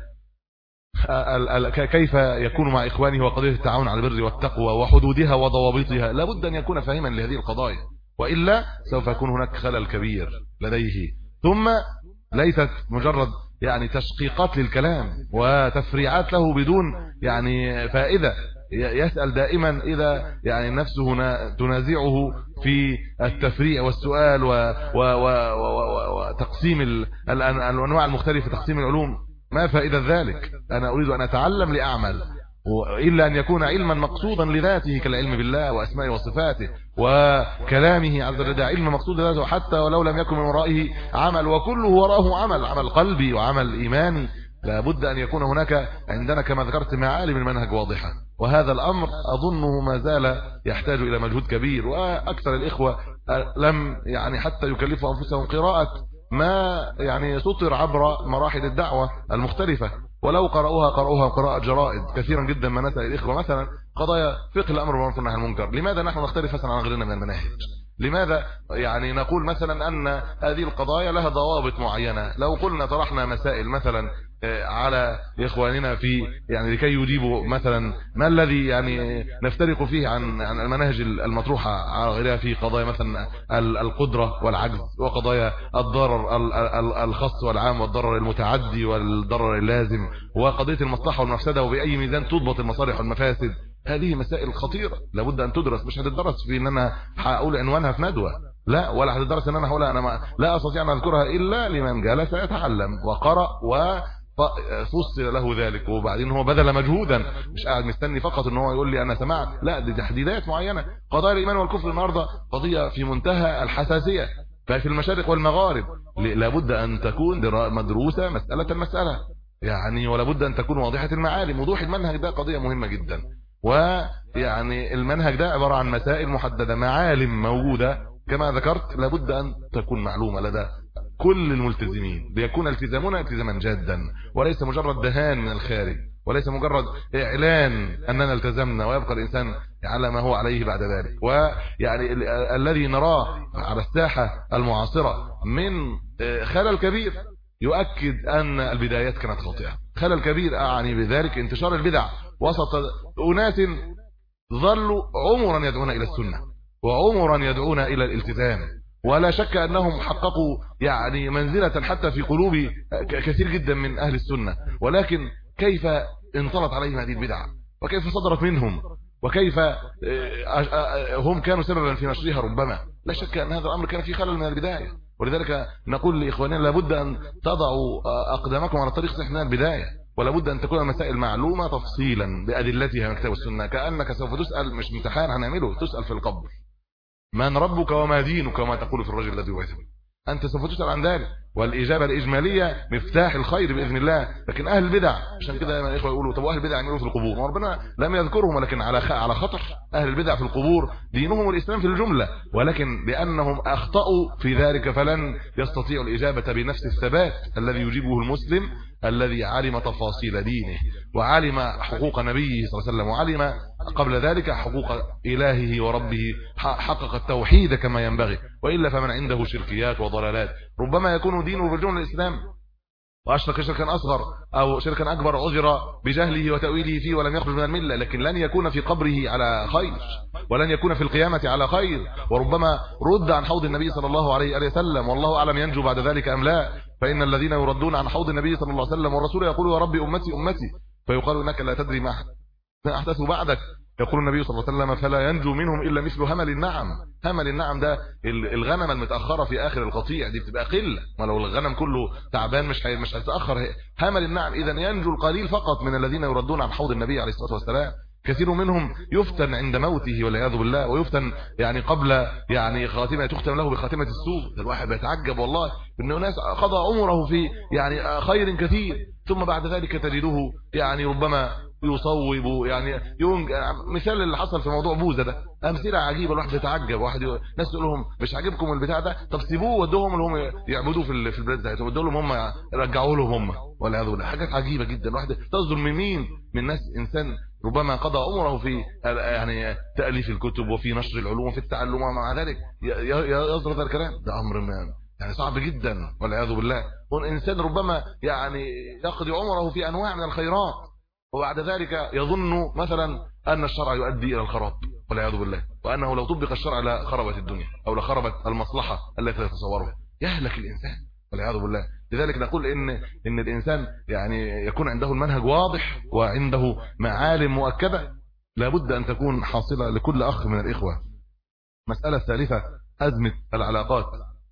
كيف يكون مع إخوانه وقضية التعاون على البر والتقوى وحدودها وضوابطها. لابد أن يكون فاهما لهذه القضايا، وإلا سوف يكون هناك خلل كبير لديه. ثم ليست مجرد يعني تشقيقات للكلام وتفريعات له بدون يعني فائدة. يسأل دائما إذا يعني نفسه تنازعه في التفريع والسؤال وتقسيم الأنواع المختلفة، تقسيم العلوم، ما فائدة ذلك؟ أنا أريد أن أتعلم لأعمل، إلا أن يكون علما مقصودا لذاته كالعلم بالله وأسمائه وصفاته وكلامه عز وجل، علم مقصود لذاته حتى ولو لم يكن من ورائه عمل، وكله وراءه عمل، عمل قلبي وعمل إيماني. لابد أن يكون هناك عندنا كما ذكرت معالم المنهج واضحة، وهذا الأمر أظنه ما زال يحتاج إلى مجهود كبير. وأكثر الإخوة لم يعني حتى يكلفوا أنفسهم قراءة ما يعني سطر عبر مراحل الدعوة المختلفة، ولو قرأوها قرأوها قراءة جرائد. كثيرا جدا ما نسأل الإخوة مثلا قضايا فقه الأمر بالمعروف والنهي عن المنكر، لماذا نحن نختلف مثلا عن غيرنا من المناهج؟ لماذا يعني نقول مثلا أن هذه القضايا لها ضوابط معينة؟ لو قلنا طرحنا مسائل مثلا على إخواننا في يعني لكي يجيبوا مثلا ما الذي يعني نفترق فيه عن عن المناهج المطروحة على غيرها في قضايا مثلا القدرة والعجز، وقضايا الضرر الخاص والعام والضرر المتعدي والضرر اللازم، وقضية المصلحة والمفسدة، وبأي ميزان تضبط المصالح والمفاسد. هذه مسائل خطيرة لابد أن تدرس، مش هتدرس في ان انا هقول عنوانها في ندوة، لا، ولا هتدرس ان انا هقولها انا ما لا استطيع ان اذكرها الا لمن جلس يتعلم وقرأ وفصل له ذلك، وبعدين هو بذل مجهودا، مش قاعد مستني فقط ان هو يقول لي انا سمعت، لا، دي تحديدات معينة. قضايا الايمان والكفر النهارده قضية في منتهى الحساسية ففي المشارق والمغارب، لابد ان تكون مدروسة مسألة مسألة يعني، ولا بد ان تكون واضحة المعالم. وضوح المنهج ده قضية مهمة جدا، ويعني المنهج ده عبارة عن مسائل محددة، معالم موجودة كما ذكرت، لابد أن تكون معلومة لدى كل الملتزمين ليكون التزامنا التزاما جادا، وليس مجرد دهان من الخارج، وليس مجرد إعلان أننا التزمنا ويبقى الإنسان على ما هو عليه بعد ذلك. ويعني الذي نراه على الساحة المعاصرة من خلل كبير يؤكد أن البدايات كانت خاطئة. خلل كبير أعني بذلك انتشار البدع وسط أناس ظلوا عمرا يدعون إلى السنة وعمرا يدعون إلى الالتزام، ولا شك أنهم حققوا يعني منزلة حتى في قلوب كثير جدا من أهل السنة، ولكن كيف انطلت عليهم هذه البدع وكيف صدرت منهم وكيف هم كانوا سببا في نشرها ربما. لا شك أن هذا الأمر كان في خلل من البداية، ولذلك نقول لإخواننا لابد أن تضعوا أقدامكم على الطريق صحيح من البداية، ولا بد أن تكون المسائل معلومة تفصيلا بأدلتها من كتاب السنة، كأنك سوف تسأل، مش امتحان هنعمله، تسأل في القبر من ربك وما دينك وما تقول في الرجل الذي بعث به، أنت سوف تسأل عن ذلك، والإجابة الإجمالية مفتاح الخير بإذن الله. لكن أهل البدع، عشان كده دايما الإخوة يقولوا طب أهل البدع يعملوا في القبور، وربنا لم يذكرهم، ولكن على على خطر. أهل البدع في القبور دينهم الإسلام في الجملة، ولكن لأنهم أخطأوا في ذلك فلن يستطيعوا الإجابة بنفس الثبات الذي يجيبه المسلم الذي علم تفاصيل دينه وعلم حقوق نبيه صلى الله عليه وسلم وعلم قبل ذلك حقوق إلهه وربه، حقق التوحيد كما ينبغي. وإلا فمن عنده شركيات وضلالات ربما يكون دينه بالجملة الإسلام، وأشرك شركا أصغر أو شركا أكبر عذر بجهله وتأويله فيه ولم يخرج من الملة، لكن لن يكون في قبره على خير ولن يكون في القيامة على خير، وربما رد عن حوض النبي صلى الله عليه وسلم، والله أعلم ينجو بعد ذلك أم لا. فإن الذين يردون عن حوض النبي صلى الله عليه وسلم والرسول يقول يا ربي أمتي أمتي، فيقال إنك لا تدري ما أحدث بعدك، يقول النبي صلى الله عليه وسلم فلا ينجو منهم إلا مثل همل النعم. همل النعم ده الغنم المتأخرة في آخر القطيع، دي بتبقى قلة، ما لو الغنم كله تعبان مش مش هيتأخر. همل النعم، إذا ينجو القليل فقط من الذين يردون عن حوض النبي عليه الصلاة والسلام. كثير منهم يفتن عند موته والعياذ بالله، ويفتن يعني قبل يعني خاتمه تختم له بخاتمه السوء. الواحد بيتعجب والله ان ناس قضى عمره في يعني خير كثير، ثم بعد ذلك تجده يعني ربما يصوب يعني يونج. مثال اللي حصل في موضوع بوزة ده، امثله عجيبه، الواحد بيتعجب. واحد ناس تقول لهم مش عاجبكم البتاع ده، طب سيبوه ودوهم اللي هم يعبدوه في في البلاد ده، ودوا لهم هم رجعوا لهم هم، والعياذ بالله. حاجات عجيبه جدا. الواحد تصدر من مين؟ من ناس انسان ربما قضى عمره في يعني تأليف الكتب وفي نشر العلوم وفي التعلم، ومع ذلك يصدر هذا الكلام. ده امر يعني صعب جدا والعياذ بالله. والانسان ربما يعني يقضي عمره في انواع من الخيرات، وبعد ذلك يظن مثلا ان الشرع يؤدي الى الخراب والعياذ بالله، وانه لو طبق الشرع لخربت الدنيا او لخربت المصلحه التي يتصورها، يهلك الانسان والعياذ بالله. لذلك نقول ان ان الانسان يعني يكون عنده المنهج واضح وعنده معالم مؤكده، لابد ان تكون حاصله لكل اخ من الاخوه. مساله ثالثه ازمه العلاقات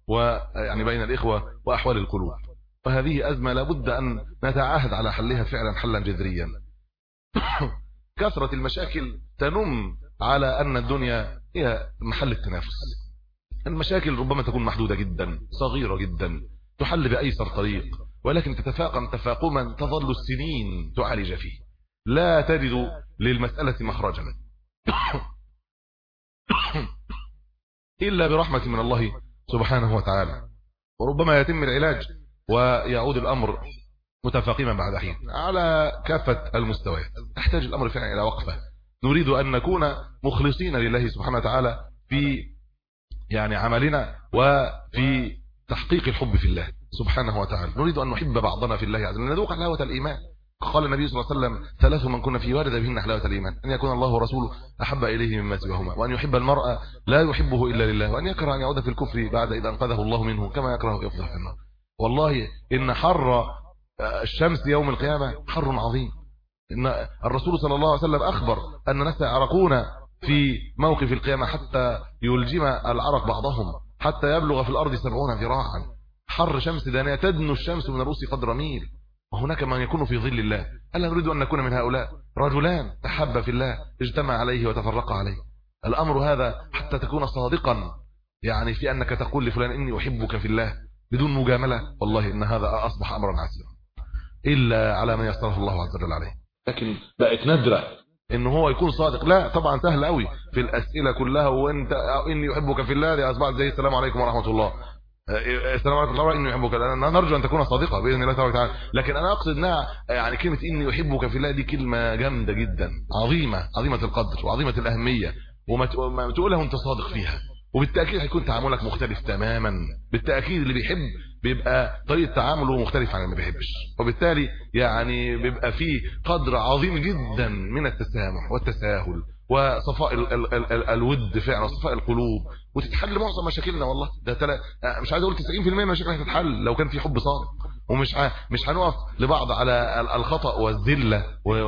ويعني بين الاخوه واحوال القلوب، وهذه ازمه لابد ان نتعاهد على حلها فعلا حلا جذريا. كثرة المشاكل تنم على أن الدنيا هي محل التنافس. المشاكل ربما تكون محدودة جدا، صغيرة جدا، تحل بأيسر طريق، ولكن تتفاقم تفاقما تظل السنين تعالج فيه، لا تجد للمسألة مخرجا إلا برحمة من الله سبحانه وتعالى. وربما يتم العلاج ويعود الأمر متفاقما بعد حين على كافة المستويات. تحتاج الأمر فعلا إلى وقفة. نريد أن نكون مخلصين لله سبحانه وتعالى في يعني عملنا وفي تحقيق الحب في الله سبحانه وتعالى. نريد أن نحب بعضنا في الله عز وجل نذوق حلاوة الإيمان. قال النبي صلى الله عليه وسلم ثلاث من كنا في وارد بهن حلاوة الإيمان: أن يكون الله ورسوله أحب إليه مما سواهما، وأن يحب المرء لا يحبه إلا لله، وأن يكره أن يعود في الكفر بعد إذا أنقذه الله منه كما يكره يفضل في النار. والله إن حر الشمس يوم القيامة حر عظيم. إن الرسول صلى الله عليه وسلم أخبر أن الناس يعرقون في موقف القيامة حتى يلجم العرق بعضهم حتى يبلغ في الأرض سبعون ذراعا. حر شمس دانية تدنو الشمس من الرؤوس قدر ميل، وهناك من يكون في ظل الله. ألا نريد أن نكون من هؤلاء؟ رجلان تحبا في الله اجتمع عليه وتفرقا عليه. الأمر هذا حتى تكون صادقا يعني في أنك تقول لفلان إني أحبك في الله بدون مجاملة، والله إن هذا أصبح أمرا عسيرا إلا على من يسره الله عز وجل عليه. لكن بقت نادرة إن هو يكون صادق. لا طبعا سهل قوي في الأسئلة كلها، وأنت إني أحبك في الله دي أصبحت زي السلام عليكم ورحمة الله، السلام عليكم ورحمة الله، إني أحبك. أنا نرجو أن تكون صادقة بإذن الله تعالى. لكن أنا أقصد أنها يعني كلمة إني أحبك في الله دي كلمة جامدة جدا، عظيمة عظيمة القدر وعظيمة الأهمية، وما تقولها وأنت صادق فيها، وبالتأكيد هيكون تعاملك مختلف تماما. بالتأكيد اللي بيحب بيبقى طريقة تعامله مختلف عن اللي ما بيحبش، وبالتالي يعني بيبقى فيه قدر عظيم جدا من التسامح والتساهل وصفاء ال ال ال ال الود فعلا وصفاء القلوب، وتتحل معظم مشاكلنا. والله ده تلا مش عايز اقول تسعين بالمية من مشاكلنا هتتحل لو كان في حب صادق، ومش مش هنقف لبعض على الخطأ والذله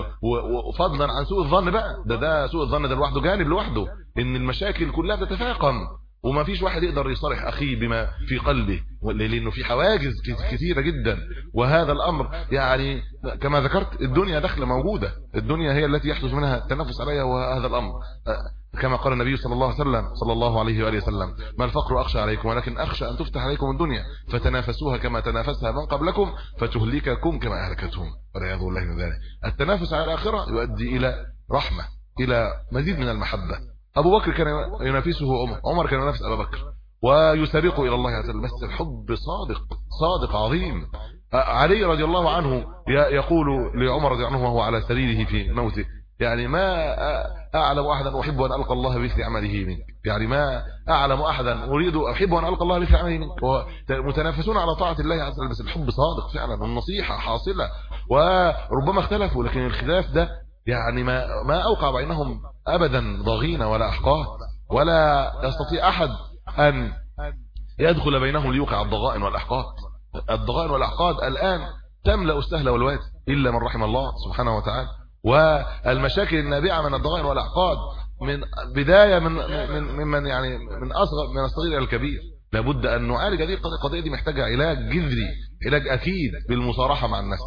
وفضلا عن سوء الظن بقى. ده ده سوء الظن ده لوحده جانب لوحده، ان المشاكل كلها بتتفاقم وما فيش واحد يقدر يصارح اخيه بما في قلبه، لانه في حواجز كثيره جدا. وهذا الامر يعني كما ذكرت الدنيا داخله موجوده، الدنيا هي التي يحدث منها التنافس عليها. وهذا الامر كما قال النبي صلى الله عليه وسلم صلى الله عليه واله وسلم: ما الفقر اخشى عليكم ولكن اخشى ان تفتح عليكم الدنيا فتنافسوها كما تنافسها من قبلكم فتهلككم كما اهلكتهم، والعياذ بالله من ذلك. التنافس على الاخره يؤدي الى رحمه، الى مزيد من المحبه. ابو بكر كان ينافسه عمر، عمر كان ينافس ابو بكر ويسابقه الى الله عز وجل، بس الحب صادق صادق عظيم. علي رضي الله عنه يقول لعمر رضي الله عنه وهو على سريره في موته: يعني ما اعلم احدا احب ان القى الله بمثل عمله منك، يعني ما اعلم احدا اريد احب ان القى الله بمثل عمله منك. متنافسون على طاعه الله عز وجل، بس الحب صادق فعلا والنصيحه حاصله. وربما اختلفوا لكن الخلاف ده يعني ما ما اوقع بينهم ابدا ضغينه ولا احقاد، ولا يستطيع احد ان يدخل بينهم ليوقع الضغائن والاحقاد. الضغائن والاحقاد الان تملا السهل والوادي الا من رحم الله سبحانه وتعالى. والمشاكل النابعه من الضغائن والاحقاد من بدايه من من ممن يعني من اصغر من الصغير الى الكبير. لابد ان نعالج هذه القضيه دي، محتاجه علاج جذري، علاج اكيد بالمصارحه مع النفس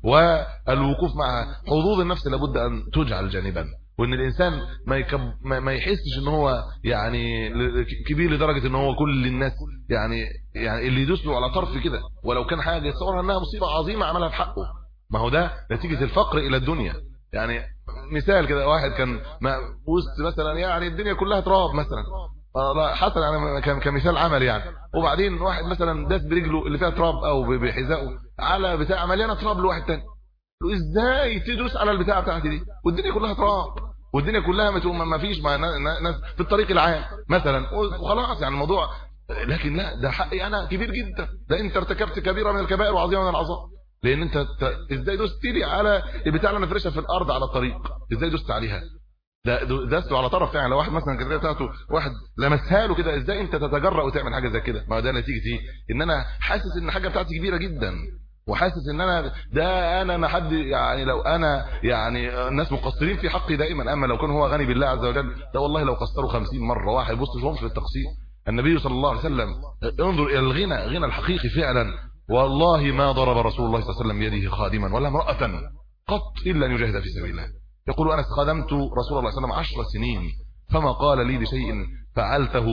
والوقوف مع حظوظ النفس. لابد ان تجعل جانبا، وان الانسان ما يكب ما يحسش ان هو يعني كبير لدرجه ان هو كل الناس يعني يعني اللي يدوس له على طرف كده ولو كان حاجه يتصور انها مصيبه عظيمه عملها في حقه. ما هو ده نتيجه الفقر الى الدنيا. يعني مثال كده، واحد كان وسط مثلا يعني الدنيا كلها تراب مثلا، حتى يعني كان كمثال عمل يعني، وبعدين واحد مثلا داس برجله اللي فيها تراب او بحذائه على بتاع مليانه تراب لواحد تاني، ازاي تدوس على البتاعه بتاعتي دي والدنيا كلها تراب والدنيا كلها ما فيش مع ناس في الطريق العام مثلا وخلاص يعني الموضوع. لكن لا، ده حقي انا كبير جدا، ده انت ارتكبت كبيره من الكبائر وعظيمه من العظائم، لان انت ازاي دوست لي على البتاع اللي انا فرشها في الارض على الطريق، ازاي دوست عليها؟ ده داسته على طرف يعني. لو واحد مثلا الكتابه بتاعته واحد لمسها له كده، ازاي انت تتجرأ وتعمل حاجه زي كده؟ ما ده نتيجه ايه؟ ان انا حاسس ان حاجه بتاعتي كبيره جدا، وحاسس ان انا ده انا ما حد يعني لو انا يعني الناس مقصرين في حقي دائما. اما لو كان هو غني بالله عز وجل ده والله لو قصروا خمسين مره واحد بص لهمش في التقصير. النبي صلى الله عليه وسلم انظر الى الغنى، غنى الحقيقي فعلا. والله ما ضرب رسول الله صلى الله عليه وسلم بيده خادما ولا امراه قط الا ان يجاهد في سبيل الله. يقول انا خدمت رسول الله صلى الله عليه وسلم عشر سنين فما قال لي لشيء فعلته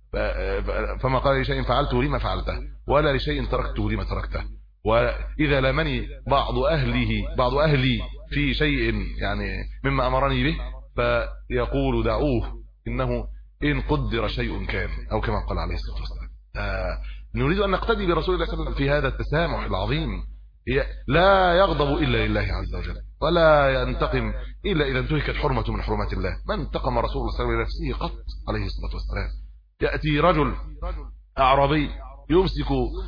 فما قال لي شيء فعلته لما فعلته ولا لشيء تركته لما تركته. واذا لمني بعض اهله بعض اهلي في شيء يعني مما امرني به فيقول دعوه انه ان قدر شيء كان، او كما قال عليه الصلاه والسلام. آه نريد ان نقتدي برسول الله صلى الله عليه وسلم في هذا التسامح العظيم. لا يغضب الا لله عز وجل، ولا ينتقم الا اذا انتهكت حرمه من حرمات الله. ما انتقم رسول الله صلى الله عليه وسلم لنفسه قط عليه الصلاه والسلام. يأتي رجل أعرابي يمسك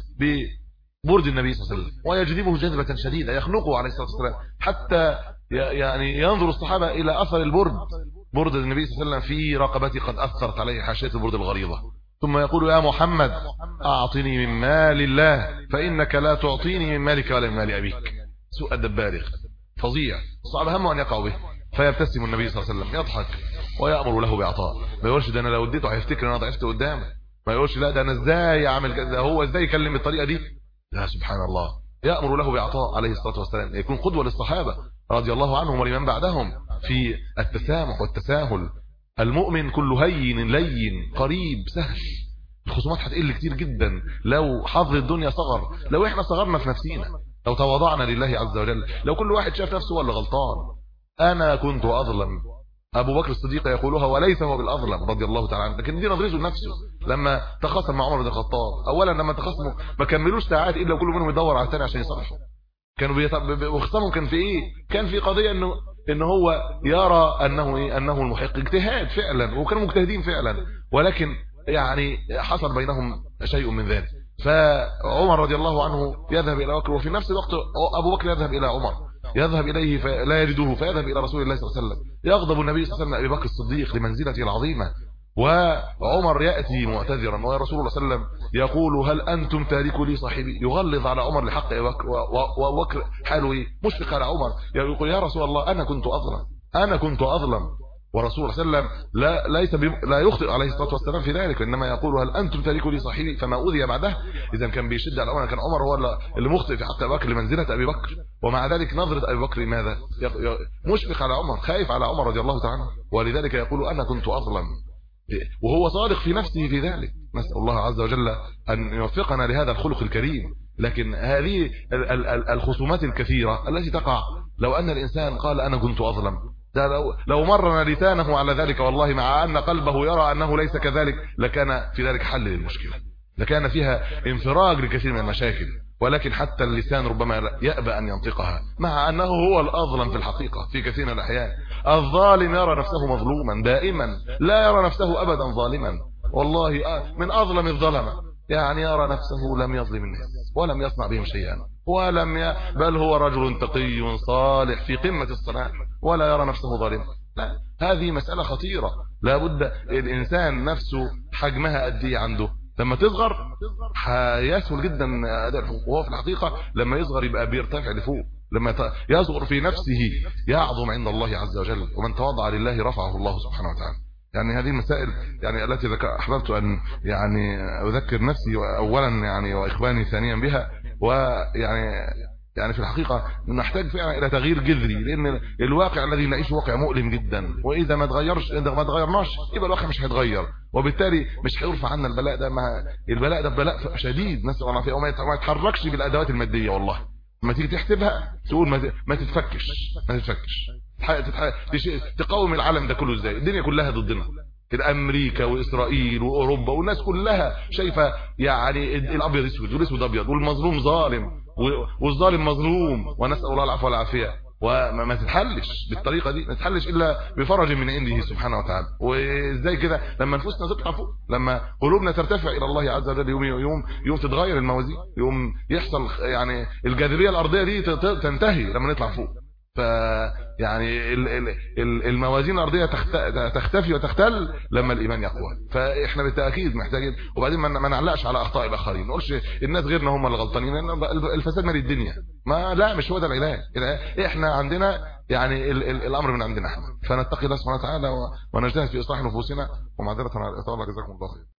ببرد النبي صلى الله عليه وسلم ويجذبه جذبة شديدة يخنقه عليه الصلاة والسلام حتى يعني ينظر الصحابة إلى أثر البرد برد النبي صلى الله عليه وسلم في رقبتي قد أثرت عليه حاشية البرد الغليظة ثم يقول يا محمد أعطني من مال الله فإنك لا تعطيني من مالك ولا من مال أبيك. سوء أدب بالغ فظيع صعب هم أن يقع به. فيبتسم النبي صلى الله عليه وسلم يضحك ويأمر له بعطاء. ما يقولش ده أنا لو اديته هيفتكر أنا ضعفت قدامه. ما يقولش لا ده أنا ازاي أعمل كذا هو ازاي يكلم بالطريقة دي. لا سبحان الله يأمر له بعطاء عليه الصلاة والسلام. يكون قدوة للصحابة رضي الله عنهم ولمن بعدهم في التسامح والتساهل. المؤمن كله هين لين قريب سهل. الخصومات هتقل كتير جدا لو حظ الدنيا صغر. لو احنا صغرنا في نفسينا لو تواضعنا لله عز وجل لو كل واحد شاف نفسه هو اللي غلطان. انا كنت اظلم ابو بكر الصديق يقولها وليس هو بالاظلم رضي الله تعالى عنه. لكن دي نظرته لنفسه لما تخاصم مع عمر بن الخطاب. اولا لما تخاصموا ما كملوش ساعات الا كل منهم يدور على الثاني عشان يصالحه. كانوا بيخصموا كان في ايه كان في قضيه انه ان هو يرى انه ايه انه المحق اجتهاد فعلا وكانوا مجتهدين فعلا ولكن يعني حصل بينهم شيء من ذلك. فعمر رضي الله عنه يذهب الى بكر وفي نفس الوقت ابو بكر يذهب الى عمر يذهب اليه فلا يجده فيذهب الى رسول الله صلى الله عليه وسلم. يغضب النبي صلى الله عليه وسلم ابي بكر الصديق لمنزلته العظيمه وعمر ياتي معتذرا ويا رسول الله صلى الله عليه وسلم يقول هل انتم تاركوا لي صاحبي. يغلظ على عمر لحق ابي بكر وبكر حاله ايه مشفق على عمر يقول يا رسول الله انا كنت اظلم انا كنت اظلم. ورسول الله صلى الله عليه وسلم لا ليس لا يخطئ عليه الصلاه والسلام في ذلك انما يقول هل انتم تاركوا لي صاحبي فما اوذي بعده. اذا كان بيشد على عمر كان عمر هو اللي مخطئ في حق ابي بكر لمنزله ابي بكر ومع ذلك نظره ابي بكر ماذا مشفق على عمر خايف على عمر رضي الله تعالى عنه ولذلك يقول انا كنت اظلم وهو صادق في نفسه في ذلك. نسال الله عز وجل ان يوفقنا لهذا الخلق الكريم. لكن هذه الخصومات الكثيره التي تقع لو ان الانسان قال انا كنت اظلم ده لو, لو مرنا لسانه على ذلك والله مع ان قلبه يرى انه ليس كذلك لكان في ذلك حل للمشكله لكان فيها انفراج لكثير من المشاكل. ولكن حتى اللسان ربما يأبى ان ينطقها مع انه هو الاظلم في الحقيقه في كثير من الاحيان. الظالم يرى نفسه مظلوما دائما لا يرى نفسه ابدا ظالما. والله من اظلم الظلمه يعني يرى نفسه لم يظلم الناس ولم يصنع بهم شيئا ولم ي... بل هو رجل تقي صالح في قمه الصلاح ولا يرى نفسه ظالما. لا هذه مساله خطيره لابد الانسان نفسه حجمها قد ايه عنده. لما تصغر هيسهل جدا اداء الحقوق وهو في الحقيقه لما يصغر يبقى بيرتفع لفوق. لما يصغر في نفسه يعظم عند الله عز وجل ومن تواضع لله رفعه الله سبحانه وتعالى. يعني هذه المسائل يعني التي احببت ان يعني اذكر نفسي اولا يعني واخواني ثانيا بها. ويعني يعني في الحقيقه نحتاج فعلا الى تغيير جذري لان الواقع الذي نعيشه واقع مؤلم جدا واذا ما تغيرش اذا ما تغيرناش يبقى الواقع مش هيتغير وبالتالي مش هيرفع عنا البلاء ده. ما البلاء ده بلاء شديد نسال الله فيه وما يتحركش بالادوات الماديه. والله لما تيجي تحسبها تقول ما ما تتفكش ما تتفكش تقاوم العالم ده كله ازاي. الدنيا كلها ضدنا الامريكا واسرائيل واوروبا والناس كلها شايفه يعني الابيض اسود والاسود ابيض والمظلوم ظالم والظالم مظلوم ونسال الله العفو والعافيه. وما تتحلش بالطريقه دي ما تتحلش الا بفرج من عنده سبحانه وتعالى. وازاي كده لما نفوسنا تطلع فوق لما قلوبنا ترتفع الى الله عز وجل يوم يوم يوم تتغير الموازين يوم يحصل يعني الجاذبيه الارضيه دي تنتهي لما نطلع فوق. ف يعني الموازين الارضيه تختفي وتختل لما الايمان يقوى. فاحنا بالتاكيد محتاجين وبعدين ما نعلقش على اخطاء الاخرين ما نقولش الناس غيرنا هم اللي غلطانين الفساد مالي الدنيا. ما لا مش هو ده العلاج. احنا عندنا يعني الامر من عندنا احنا فنتقي الله سبحانه وتعالى ونجتهد في اصلاح نفوسنا ومعذره على الاطاله. جزاكم الله خير.